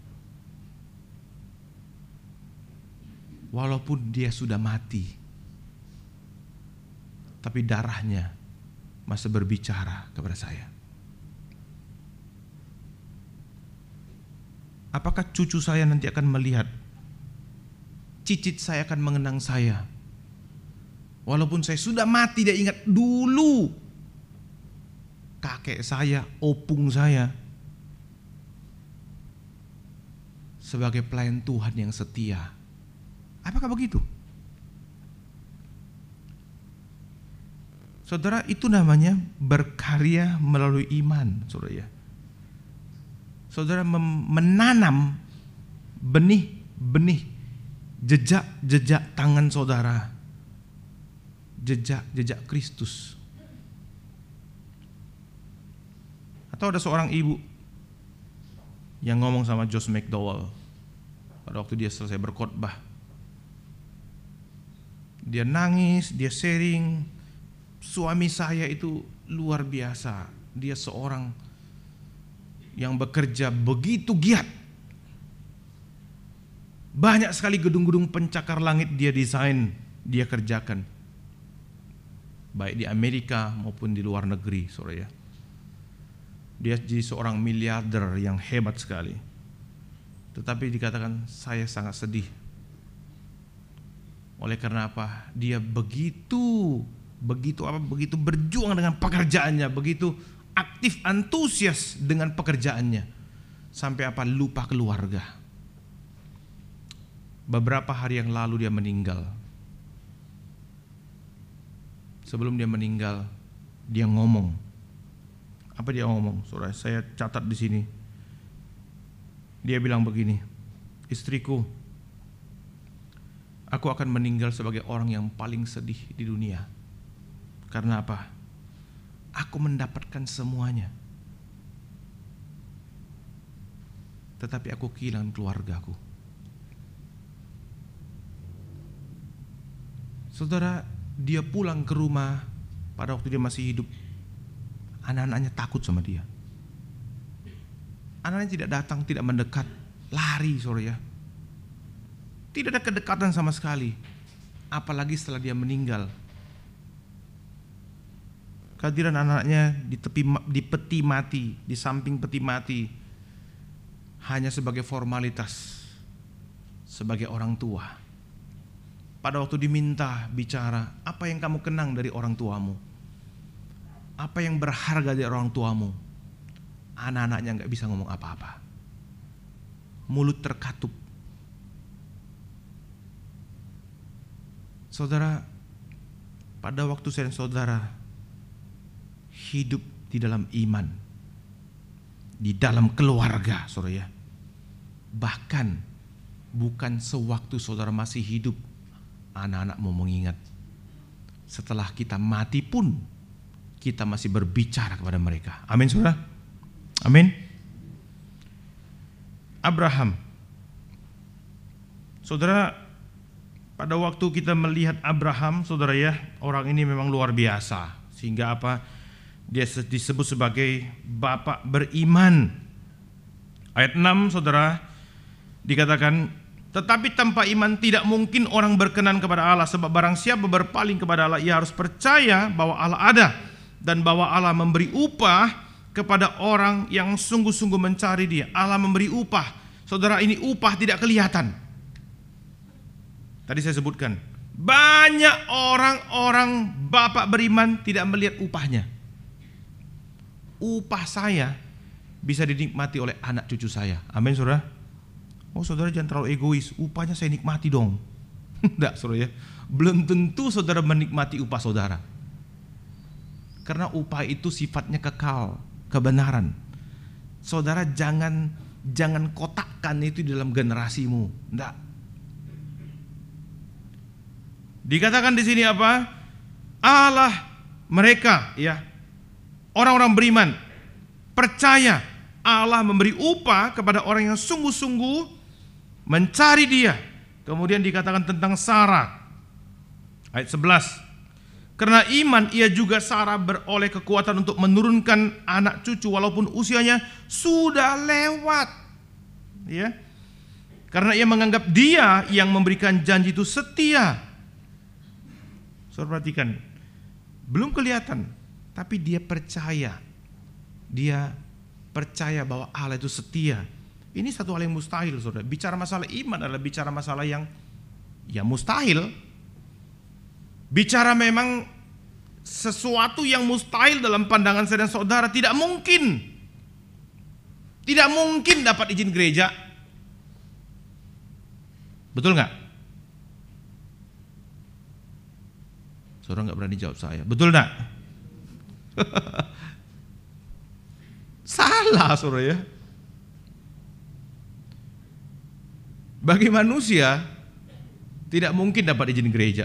walaupun dia sudah mati, tapi darahnya masih berbicara kepada saya. Apakah cucu saya nanti akan melihat, cicit saya akan mengenang saya, walaupun saya sudah mati, dia ingat dulu kakek saya, opung saya sebagai pelayan Tuhan yang setia. Apakah begitu? Saudara, itu namanya berkarya melalui iman, saudara ya. Saudara menanam benih-benih, jejak-jejak tangan saudara, jejak-jejak Kristus. Atau ada seorang ibu yang ngomong sama Josh McDowell pada waktu dia selesai berkhotbah. Dia nangis, dia sharing, suami saya itu luar biasa. Dia seorang yang bekerja begitu giat. Banyak sekali gedung-gedung pencakar langit dia desain, dia kerjakan. Baik di Amerika maupun di luar negeri, saudara ya. Dia jadi seorang miliarder yang hebat sekali. Tetapi dikatakan, saya sangat sedih. Oleh karena apa? Dia begitu berjuang dengan pekerjaannya, begitu aktif, antusias dengan pekerjaannya, sampai apa? Lupa keluarga. Beberapa hari yang lalu dia meninggal. Sebelum dia meninggal, dia ngomong. Apa dia ngomong? Saudara, saya catat di sini. Dia bilang begini, istriku, aku akan meninggal sebagai orang yang paling sedih di dunia. Karena apa? Aku mendapatkan semuanya, tetapi aku kehilangan keluargaku. Saudara, dia pulang ke rumah pada waktu dia masih hidup. Anak-anaknya takut sama dia. Anak-anaknya tidak datang, tidak mendekat, lari, saudara ya. Tidak ada kedekatan sama sekali. Apalagi setelah dia meninggal. Kehadiran anaknya di peti mati, di samping peti mati, hanya sebagai formalitas, sebagai orang tua. Pada waktu diminta bicara, apa yang kamu kenang dari orang tuamu? Apa yang berharga dari orang tuamu? Anak-anaknya gak bisa ngomong apa-apa. Mulut terkatup. Saudara, pada waktu saya dan saudara hidup di dalam iman, di dalam keluarga, saudara ya, bahkan bukan sewaktu saudara masih hidup, anak-anak mau mengingat. Setelah kita mati pun, kita masih berbicara kepada mereka. Amin, saudara. Amin. Abraham, saudara, pada waktu kita melihat Abraham, saudara ya, orang ini memang luar biasa. Sehingga apa? Dia disebut sebagai bapak beriman. Ayat 6, saudara, dikatakan, tetapi tanpa iman tidak mungkin orang berkenan kepada Allah. Sebab barang siapa berpaling kepada Allah, ia harus percaya bahwa Allah ada, dan bahwa Allah memberi upah kepada orang yang sungguh-sungguh mencari Dia. Allah memberi upah. Saudara, ini upah tidak kelihatan. Tadi saya sebutkan, banyak orang-orang bapak beriman tidak melihat upahnya. Upah saya bisa dinikmati oleh anak cucu saya. Amin, saudara. Oh, saudara jangan terlalu egois. Upahnya saya nikmati dong. Tidak, saudara ya. Belum tentu saudara menikmati upah saudara. Karena upah itu sifatnya kekal, kebenaran. Saudara jangan jangan kotakkan itu di dalam generasimu. Enggak. Dikatakan di sini apa? Allah mereka, ya, orang-orang beriman percaya Allah memberi upah kepada orang yang sungguh-sungguh mencari Dia. Kemudian dikatakan tentang Sarah ayat 11. Karena iman ia juga Sarah beroleh kekuatan untuk menurunkan anak cucu walaupun usianya sudah lewat. Ya. Karena ia menganggap Dia yang memberikan janji itu setia. Saudara perhatikan, belum kelihatan, tapi dia percaya. Dia percaya bahwa Allah itu setia. Ini satu hal yang mustahil, saudara. Bicara masalah iman adalah bicara masalah yang mustahil. Bicara memang sesuatu yang mustahil dalam pandangan saya dan saudara. Tidak mungkin. Tidak mungkin dapat izin gereja. Betul nggak? Saudara nggak berani jawab saya. Betul nggak? Salah, saudara ya. Bagi manusia tidak mungkin dapat izin gereja.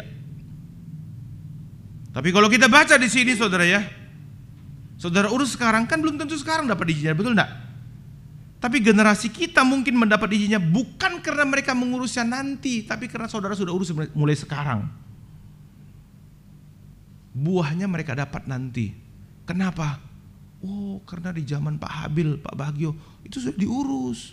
Tapi kalau kita baca di sini, saudara ya, saudara urus sekarang, kan belum tentu sekarang dapat izinnya, betul enggak? Tapi generasi kita mungkin mendapat izinnya bukan karena mereka mengurusnya nanti, tapi karena saudara sudah urus mulai sekarang. Buahnya mereka dapat nanti. Kenapa? Oh, karena di zaman Pak Habil, Pak Bagio itu sudah diurus.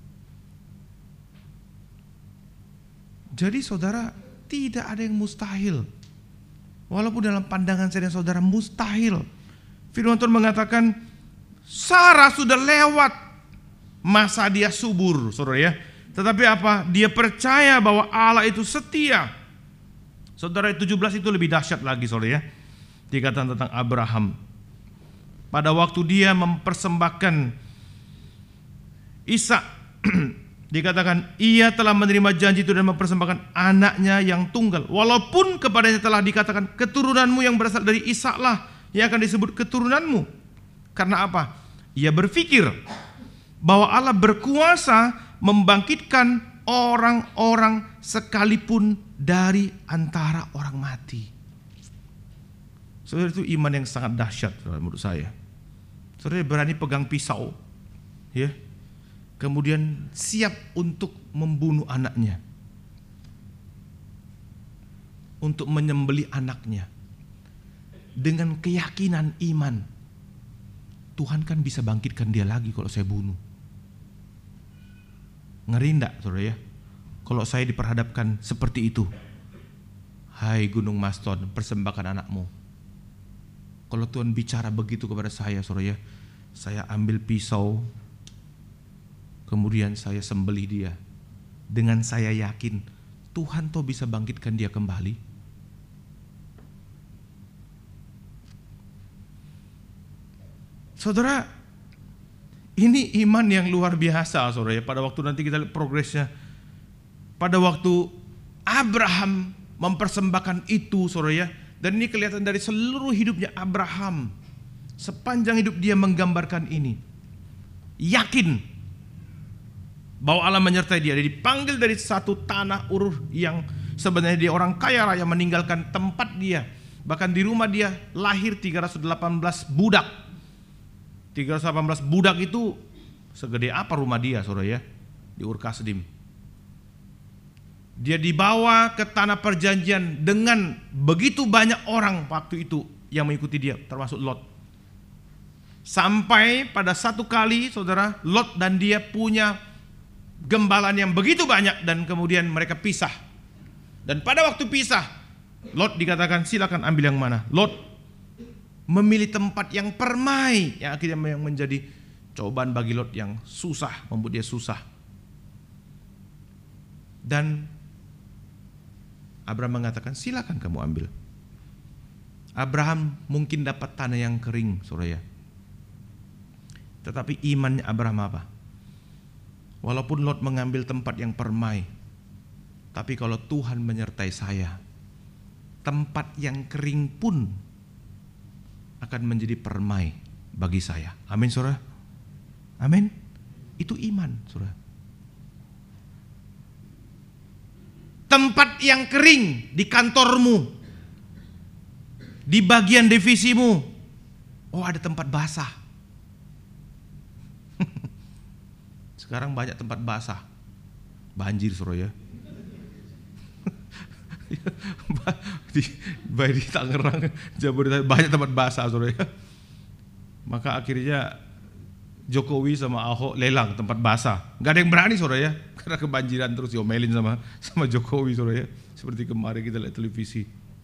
Jadi saudara, tidak ada yang mustahil. Walaupun dalam pandangan saya dan saudara mustahil. Firman Tuhan mengatakan Sarah sudah lewat masa dia subur, saudara ya. Tetapi apa? Dia percaya bahwa Allah itu setia. Saudara, 17 itu lebih dahsyat lagi, saudara ya. Dikatakan tentang Abraham. Pada waktu dia mempersembahkan Ishak, dikatakan ia telah menerima janji itu dan mempersembahkan anaknya yang tunggal. Walaupun kepadanya telah dikatakan keturunanmu yang berasal dari Ishak lah yang akan disebut keturunanmu. Karena apa? Ia berpikir bahwa Allah berkuasa membangkitkan orang-orang sekalipun dari antara orang mati. Saudara, itu iman yang sangat dahsyat menurut saya. Saudara berani pegang pisau, ya, kemudian siap untuk membunuh anaknya, untuk menyembelih anaknya, dengan keyakinan iman, Tuhan kan bisa bangkitkan dia lagi kalau saya bunuh. Ngeri enggak, saudara ya? Kalau saya diperhadapkan seperti itu, hai Gunung Maston, persembahkan anakmu. Kalau Tuhan bicara begitu kepada saya, saudara ya, saya ambil pisau, kemudian saya sembelih dia. Dengan saya yakin Tuhan toh bisa bangkitkan dia kembali. Saudara, ini iman yang luar biasa, saudara ya. Pada waktu nanti kita lihat progresnya. Pada waktu Abraham mempersembahkan itu, saudara ya, dan ini kelihatan dari seluruh hidupnya Abraham. Sepanjang hidup dia menggambarkan ini. Yakin bahwa Allah menyertai dia. Dia dipanggil dari satu tanah Ur yang sebenarnya dia orang kaya raya, meninggalkan tempat dia. Bahkan di rumah dia lahir 318 budak. 318 budak itu segede apa rumah dia, saudara ya, di Ur Kasdim. Dia dibawa ke tanah perjanjian dengan begitu banyak orang waktu itu yang mengikuti dia, termasuk Lot. Sampai pada satu kali, saudara, Lot dan dia punya gembalaan yang begitu banyak dan kemudian mereka pisah. Dan pada waktu pisah, Lot dikatakan silakan ambil yang mana. Lot memilih tempat yang permai, yang akhirnya menjadi cobaan bagi Lot yang susah, membuat dia susah. Dan Abraham mengatakan silakan kamu ambil. Abraham mungkin dapat tanah yang kering, saudara ya. Tetapi imannya Abraham apa? Walaupun Lot mengambil tempat yang permai, tapi kalau Tuhan menyertai saya, tempat yang kering pun akan menjadi permai bagi saya. Amin, saudara. Amin. Itu iman, saudara. Tempat yang kering di kantormu, di bagian divisimu, oh ada tempat basah. Sekarang banyak tempat basah. Banjir, saudara ya. di Tangerang, Jabodetabek banyak tempat basah, saudara ya. Maka akhirnya Jokowi sama Ahok lelang tempat basah. Gak ada yang berani, saudara ya, karena kebanjiran terus diomelin sama Jokowi, saudara ya. Seperti kemarin kita lihat televisi.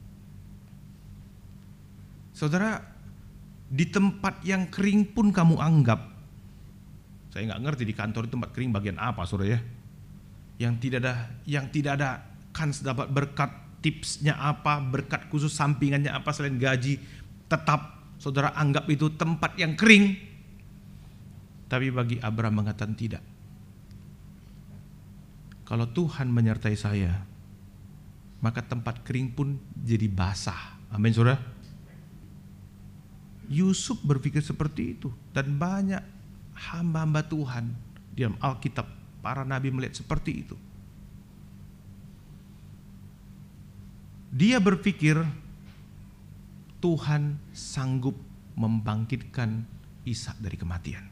Saudara, di tempat yang kering pun kamu anggap, saya nggak ngerti di kantor itu tempat kering bagian apa, saudara ya. Yang tidak ada kans dapat berkat, tipsnya apa, berkat khusus sampingannya apa selain gaji, tetap saudara anggap itu tempat yang kering. Tapi bagi Abraham mengatakan tidak. Kalau Tuhan menyertai saya, maka tempat kering pun jadi basah. Amin, saudara. Yusuf berpikir seperti itu, dan banyak hamba-hamba Tuhan di dalam Alkitab, para nabi melihat seperti itu. Dia berpikir Tuhan sanggup membangkitkan Ishak dari kematian.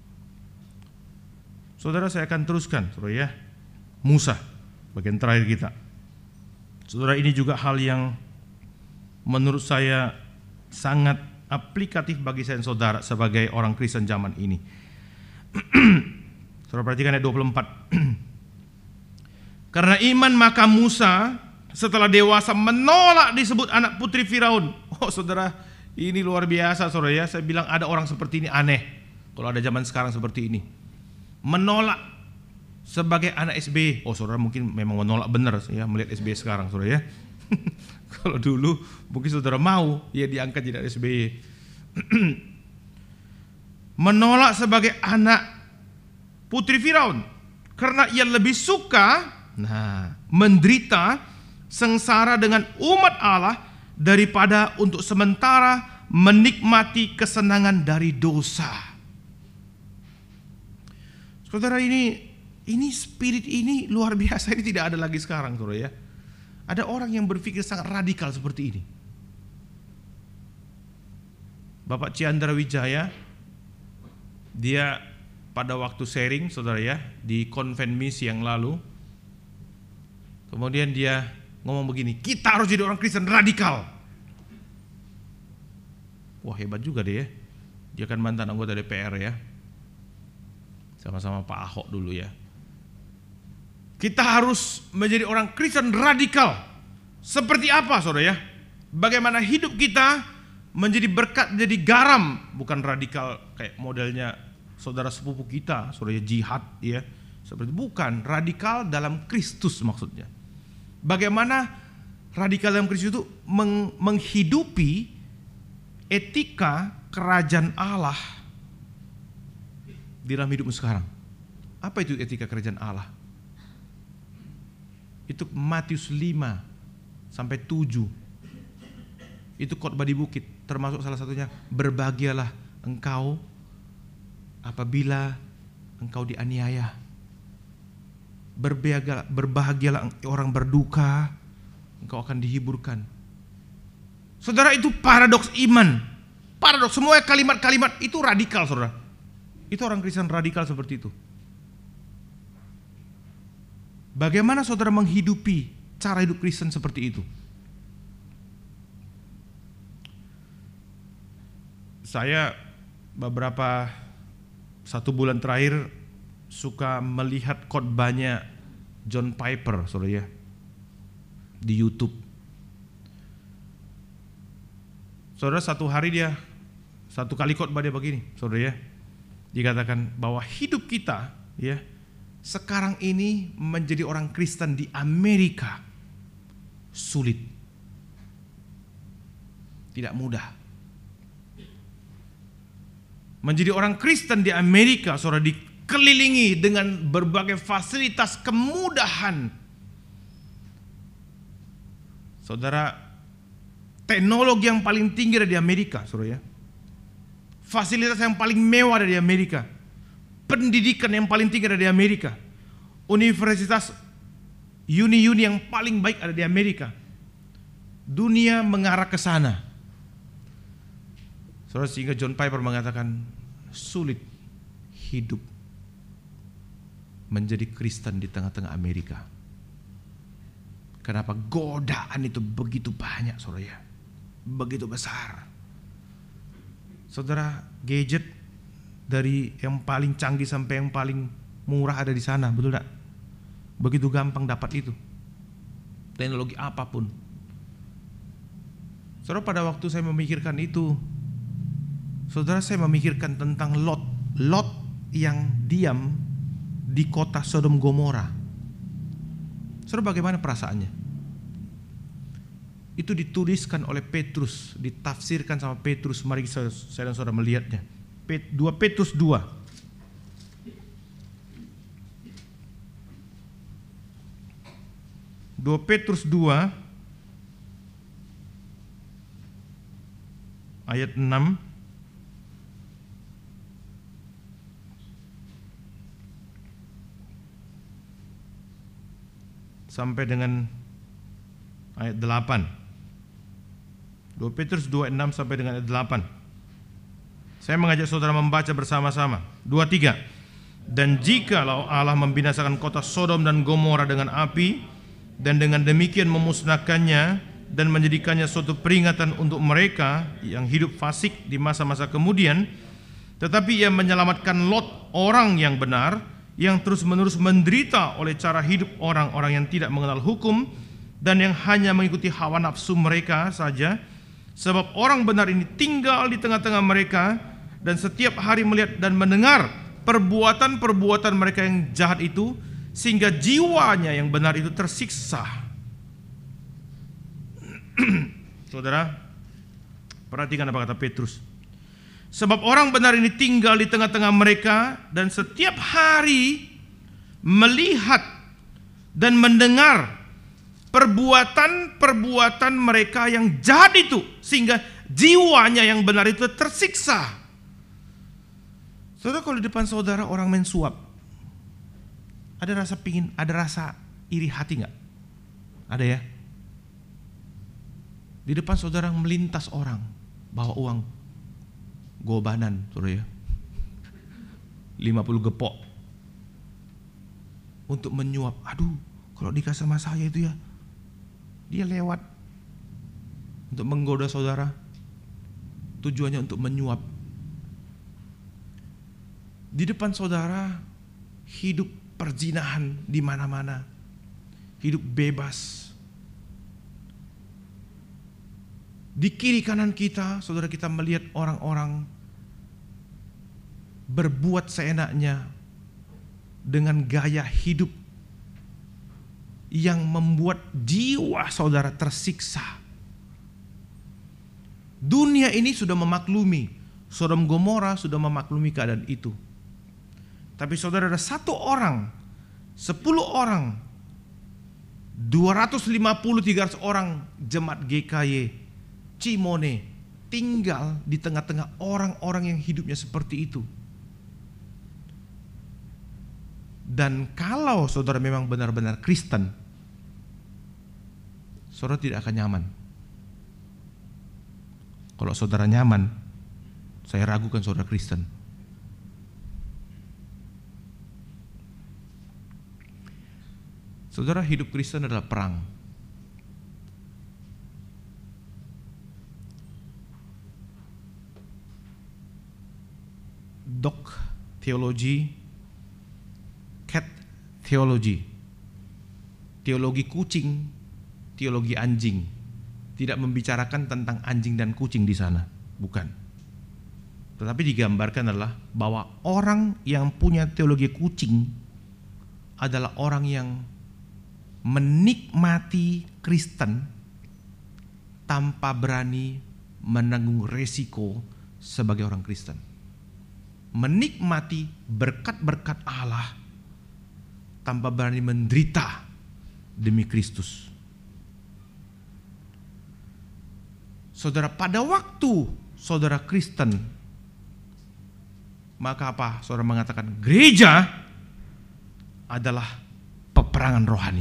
Saudara, saya akan teruskan, saudara ya. Musa, bagian terakhir kita. Saudara, ini juga hal yang menurut saya sangat aplikatif bagi saya dan saudara sebagai orang Kristen zaman ini. Saudara perhatikan ayat 24. Karena iman maka Musa setelah dewasa menolak disebut anak putri Firaun. Oh saudara, ini luar biasa, saudara ya. Saya bilang ada orang seperti ini aneh kalau ada zaman sekarang seperti ini. Menolak sebagai anak SBY. Oh saudara mungkin memang menolak benar ya melihat SBY sekarang, saudara ya. Kalau dulu mungkin saudara mau ya diangkat jadi SBY. Menolak sebagai anak putri Firaun karena ia lebih suka menderita sengsara dengan umat Allah daripada untuk sementara menikmati kesenangan dari dosa. Saudara, ini spirit ini luar biasa, ini tidak ada lagi sekarang, saudara ya. Ada orang yang berpikir sangat radikal seperti ini. Bapak Ciandra Wijaya, dia pada waktu sharing, saudara ya, di konven misi yang lalu, kemudian dia ngomong begini, kita harus jadi orang Kristen radikal. Wah hebat juga deh ya. Dia kan mantan anggota DPR ya, sama-sama Pak Ahok dulu ya. Kita harus menjadi orang Kristen radikal. Seperti apa, saudara ya? Bagaimana hidup kita menjadi berkat, menjadi garam. Bukan radikal kayak modelnya saudara sepupu kita, saudara jihad ya. Seperti bukan, radikal dalam Kristus maksudnya. Bagaimana radikal dalam Kristus itu menghidupi etika kerajaan Allah di dalam hidupmu sekarang. Apa itu etika kerajaan Allah? Itu Matius 5-7. Itu khotbah di bukit, termasuk salah satunya, berbahagialah engkau apabila engkau dianiaya. Berbahagialah orang berduka, engkau akan dihiburkan. Saudara, itu paradoks iman. Paradoks, semua kalimat-kalimat itu radikal, saudara. Itu orang Kristen radikal seperti itu. Bagaimana saudara menghidupi cara hidup Kristen seperti itu? Saya beberapa 1 bulan terakhir suka melihat khotbahnya John Piper, saudara ya, di YouTube. Saudara, satu hari dia, 1 kali khotbah dia begini, saudara ya. Dikatakan bahwa hidup kita ya sekarang ini menjadi orang Kristen di Amerika sulit, tidak mudah. Menjadi orang Kristen di Amerika, saudara, dikelilingi dengan berbagai fasilitas kemudahan. Saudara, teknologi yang paling tinggi ada di Amerika, saudara ya. Fasilitas yang paling mewah ada di Amerika. pendidikan yang paling tinggi ada di Amerika. Universitas uni yang paling baik ada di Amerika. Dunia mengarah ke sana. Saudara, sehingga John Piper mengatakan sulit hidup menjadi Kristen di tengah-tengah Amerika. Kenapa? Godaan itu begitu banyak, saudara ya. Begitu besar. Saudara, gadget dari yang paling canggih sampai yang paling murah ada di sana, betul tak? Begitu gampang dapat itu. Teknologi apapun. Saudara, pada waktu saya memikirkan itu, saudara, saya memikirkan tentang Lot yang diam di kota Sodom Gomora. Saudara, bagaimana perasaannya? Itu dituliskan oleh Petrus, ditafsirkan sama Petrus. Mari saya dan saudara melihatnya. 2 Petrus 2. Petrus 2 ayat 6 sampai dengan ayat 8. 2 Petrus 2:6 sampai dengan ayat 8. Saya mengajak saudara membaca bersama-sama. 2-3. Dan jikalau Allah membinasakan kota Sodom dan Gomora dengan api, dan dengan demikian memusnahkannya dan menjadikannya suatu peringatan untuk mereka yang hidup fasik di masa-masa kemudian, tetapi ia menyelamatkan Lot, orang yang benar, yang terus-menerus menderita oleh cara hidup orang-orang yang tidak mengenal hukum dan yang hanya mengikuti hawa nafsu mereka saja. Sebab orang benar ini tinggal di tengah-tengah mereka dan setiap hari melihat dan mendengar perbuatan-perbuatan mereka yang jahat itu, sehingga jiwanya yang benar itu tersiksa. Saudara, perhatikan apa kata Petrus. Sebab orang benar ini tinggal di tengah-tengah mereka dan setiap hari melihat dan mendengar perbuatan-perbuatan mereka yang jahat itu, sehingga jiwanya yang benar itu tersiksa. Saudara, kalau di depan saudara orang main suap, ada rasa iri hati nggak? Ada ya? Di depan saudara melintas orang bawa uang gobanan, saudara ya, 50 gepok untuk menyuap. Aduh, kalau dikasih sama saya itu ya, dia lewat untuk menggoda saudara, tujuannya untuk menyuap. Di depan saudara hidup perzinahan di mana-mana, hidup bebas. Di kiri kanan kita, saudara, kita melihat orang-orang berbuat seenaknya dengan gaya hidup yang membuat jiwa saudara tersiksa. Dunia ini sudah memaklumi, Sodom Gomora sudah memaklumi keadaan itu. Tapi saudara, ada 1 orang, 10 orang, 250-300 orang jemaat GKY Cimone tinggal di tengah-tengah orang-orang yang hidupnya seperti itu. Dan kalau saudara memang benar-benar Kristen, saudara tidak akan nyaman. Kalau saudara nyaman, saya ragukan saudara Kristen. Saudara, hidup Kristen adalah perang. Dog theology, cat theology. Teologi kucing, teologi anjing. Tidak membicarakan tentang anjing dan kucing di sana, bukan. Tetapi digambarkan adalah bahwa orang yang punya teologi kucing adalah orang yang menikmati Kristen tanpa berani menanggung resiko sebagai orang Kristen. Menikmati berkat-berkat Allah tanpa berani menderita demi Kristus. Saudara, pada waktu saudara Kristen Maka apa? Saudara mengatakan gereja adalah peperangan rohani.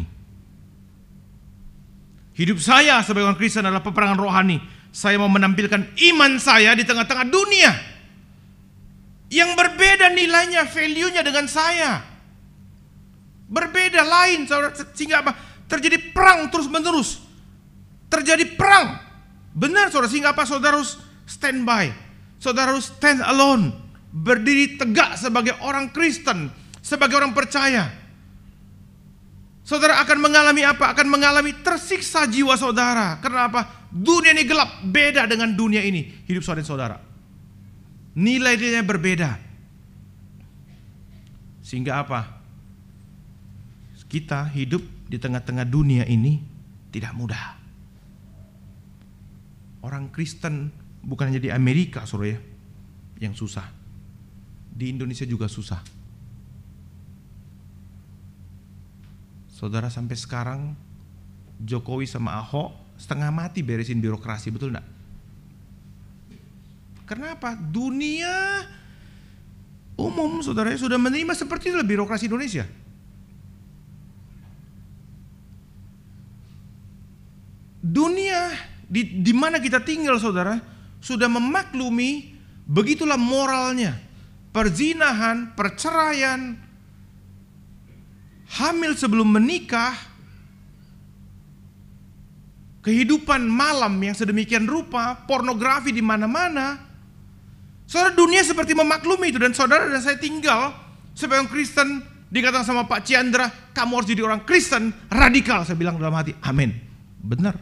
Hidup saya sebagai orang Kristen adalah peperangan rohani. Saya mau menampilkan iman saya di tengah-tengah dunia yang berbeda nilainya, value-nya dengan saya. Berbeda lain, saudara, sehingga apa? Terjadi perang terus-menerus. Terjadi perang. Benar, saudara, sehingga apa? Saudara harus stand by. Saudara harus stand alone. Berdiri tegak sebagai orang Kristen, sebagai orang percaya. Saudara akan mengalami apa? Akan mengalami tersiksa jiwa saudara. Karena apa? Dunia ini gelap, beda dengan dunia ini. Hidup saudara. Nilai-nilainya berbeda. Sehingga apa? Kita hidup di tengah-tengah dunia ini tidak mudah. Orang Kristen bukan hanya di Amerika, saudara, yang susah. Di Indonesia juga susah. Saudara, sampai sekarang Jokowi sama Ahok setengah mati beresin birokrasi, betul enggak? Kenapa? Dunia umum, saudara, sudah menerima seperti itu birokrasi Indonesia. Dunia di mana kita tinggal, saudara, sudah memaklumi begitulah moralnya. Perzinahan, perceraian, hamil sebelum menikah, kehidupan malam yang sedemikian rupa, pornografi di mana-mana. Saudara, dunia seperti memaklumi itu, dan saudara dan saya tinggal sebagai orang Kristen. Dikatakan sama Pak Chandra, kamu harus jadi orang Kristen radikal. Saya bilang dalam hati, amin. Benar.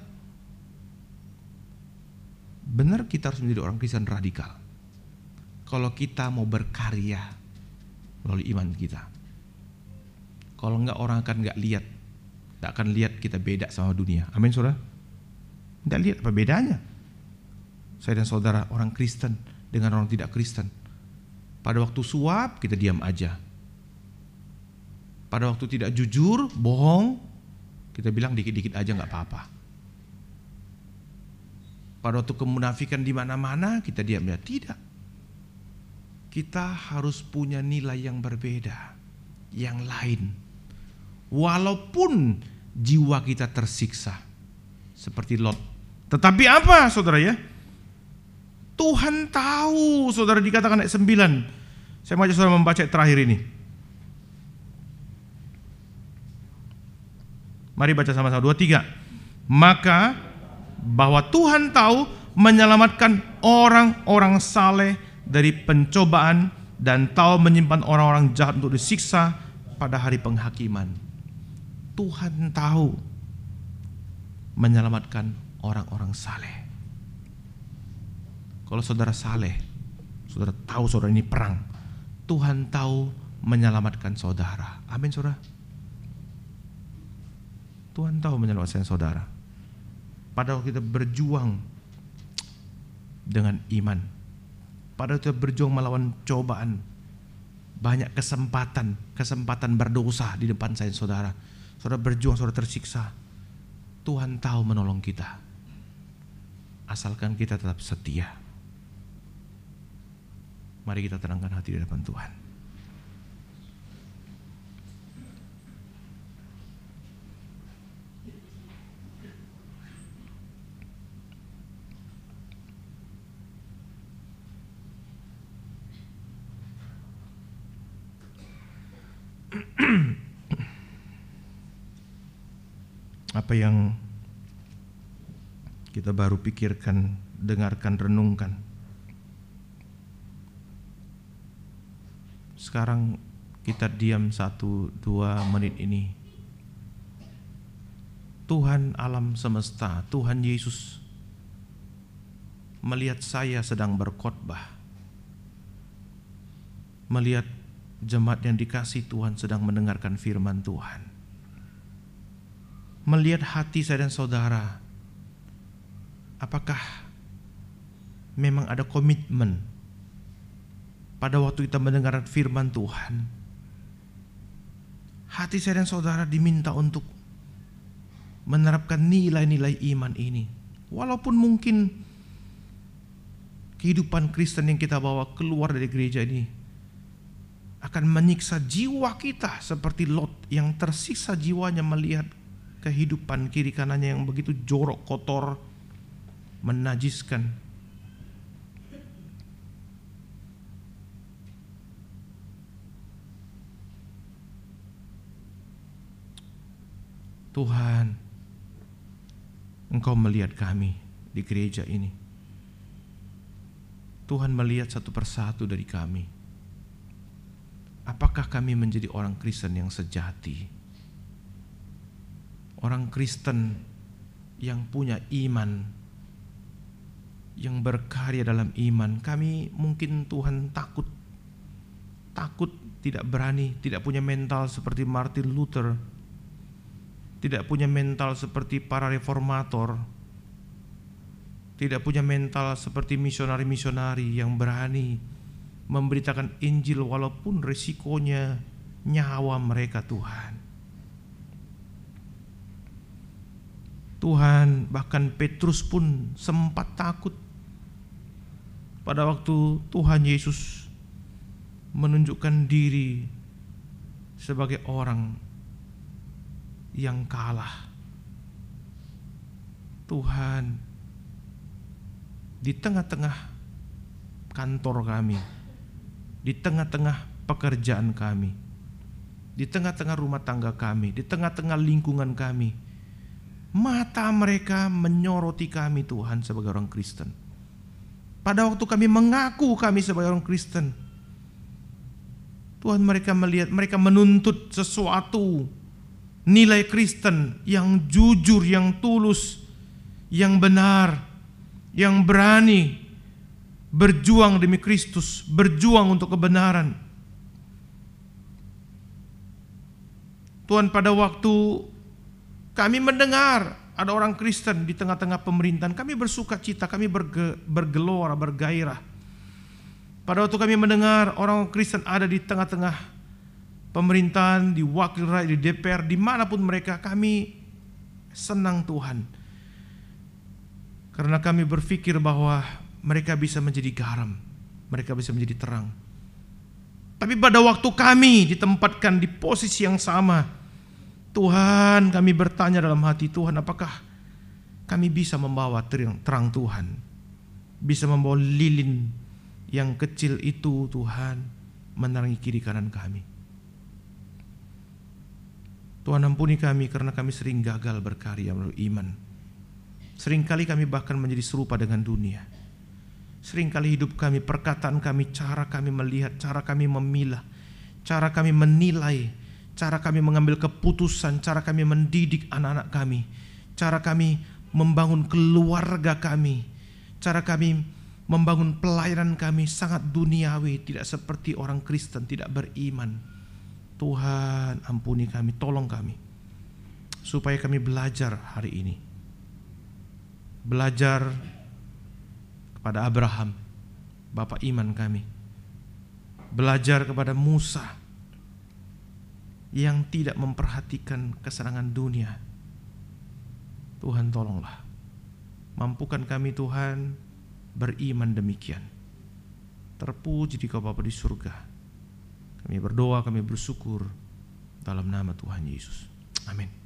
Benar, kita harus menjadi orang Kristen radikal. Kalau kita mau berkarya melalui iman kita. Kalau enggak, orang akan enggak lihat. Enggak akan lihat kita beda sama dunia. Amin, saudara? Enggak lihat apa bedanya. Saya dan saudara orang Kristen dengan orang tidak Kristen. Pada waktu suap kita diam aja. Pada waktu tidak jujur, bohong, kita bilang dikit-dikit aja enggak apa-apa. Pada waktu kemunafikan di mana-mana kita diam aja. Tidak. Kita harus punya nilai yang berbeda, yang lain. Walaupun jiwa kita tersiksa seperti Lot. Tetapi apa, saudara, ya? Tuhan tahu, saudara, dikatakan ayat 9. Saya mau ajak saudara membaca terakhir ini. Mari baca sama-sama, 2, 3. Maka bahwa Tuhan tahu menyelamatkan orang-orang saleh dari pencobaan dan tahu menyimpan orang-orang jahat untuk disiksa pada hari penghakiman. Tuhan tahu menyelamatkan orang-orang saleh. Kalau saudara saleh, saudara tahu saudara ini perang, Tuhan tahu menyelamatkan saudara. Amin, saudara. Tuhan tahu menyelamatkan saudara. Pada waktu kita berjuang dengan iman, pada waktu kita berjuang melawan cobaan, banyak kesempatan berdosa di depan saya, saudara. Saudara berjuang, saudara tersiksa. Tuhan tahu menolong kita, asalkan kita tetap setia. Mari kita tenangkan hati di depan Tuhan. Apa yang kita baru pikirkan, dengarkan, renungkan, sekarang kita diam 1-2 menit ini. Tuhan alam semesta, Tuhan Yesus melihat saya sedang berkhotbah, melihat jemaat yang dikasih Tuhan sedang mendengarkan firman Tuhan, melihat hati saya dan saudara. Apakah memang ada komitmen pada waktu kita mendengarkan firman Tuhan? Hati saya dan saudara diminta untuk menerapkan nilai-nilai iman ini. Walaupun mungkin kehidupan Kristen yang kita bawa keluar dari gereja ini akan menyiksa jiwa kita seperti Lot yang tersiksa jiwanya melihat kehidupan kiri kanannya yang begitu jorok, kotor, menajiskan. Tuhan, Engkau melihat kami di gereja ini. Tuhan melihat satu persatu dari kami. Apakah kami menjadi orang Kristen yang sejati? Orang Kristen yang punya iman, yang berkarya dalam iman. Kami mungkin Tuhan takut, tidak berani, tidak punya mental seperti Martin Luther, tidak punya mental seperti para reformator, tidak punya mental seperti misionari-misionari yang berani memberitakan Injil walaupun risikonya nyawa mereka. Tuhan, bahkan Petrus pun sempat takut pada waktu Tuhan Yesus menunjukkan diri sebagai orang yang kalah. Tuhan, di tengah-tengah kantor kami, di tengah-tengah pekerjaan kami, di tengah-tengah rumah tangga kami, di tengah-tengah lingkungan kami, mata mereka menyoroti kami Tuhan sebagai orang Kristen. Pada waktu kami mengaku kami sebagai orang Kristen, Tuhan, mereka melihat, mereka menuntut sesuatu nilai Kristen yang jujur, yang tulus, yang benar, yang berani berjuang demi Kristus, berjuang untuk kebenaran. Tuhan, pada waktu kami mendengar ada orang Kristen di tengah-tengah pemerintahan, kami bersuka cita, kami bergelora, bergairah. Pada waktu kami mendengar orang Kristen ada di tengah-tengah pemerintahan, di wakil rakyat, di DPR, dimanapun mereka, kami senang Tuhan. Karena kami berpikir bahwa mereka bisa menjadi garam, mereka bisa menjadi terang. Tapi pada waktu kami ditempatkan di posisi yang sama, Tuhan, kami bertanya dalam hati, Tuhan, apakah kami bisa membawa terang Tuhan, bisa membawa lilin yang kecil itu, Tuhan, menerangi kiri kanan kami. Tuhan, ampuni kami karena kami sering gagal berkarya melalui iman. Seringkali kami bahkan menjadi serupa dengan dunia. Seringkali hidup kami, perkataan kami, cara kami melihat, cara kami memilah, cara kami menilai, cara kami mengambil keputusan, cara kami mendidik anak-anak kami, cara kami membangun keluarga kami, cara kami membangun pelayanan kami sangat duniawi, tidak seperti orang Kristen, tidak beriman. Tuhan, ampuni kami, tolong kami, supaya kami belajar hari ini. Belajar kepada Abraham, Bapak iman kami. Belajar kepada Musa yang tidak memperhatikan kesenangan dunia. Tuhan, tolonglah, mampukan kami Tuhan beriman demikian. Terpuji Dikau Bapa di surga. Kami berdoa, kami bersyukur dalam nama Tuhan Yesus. Amin.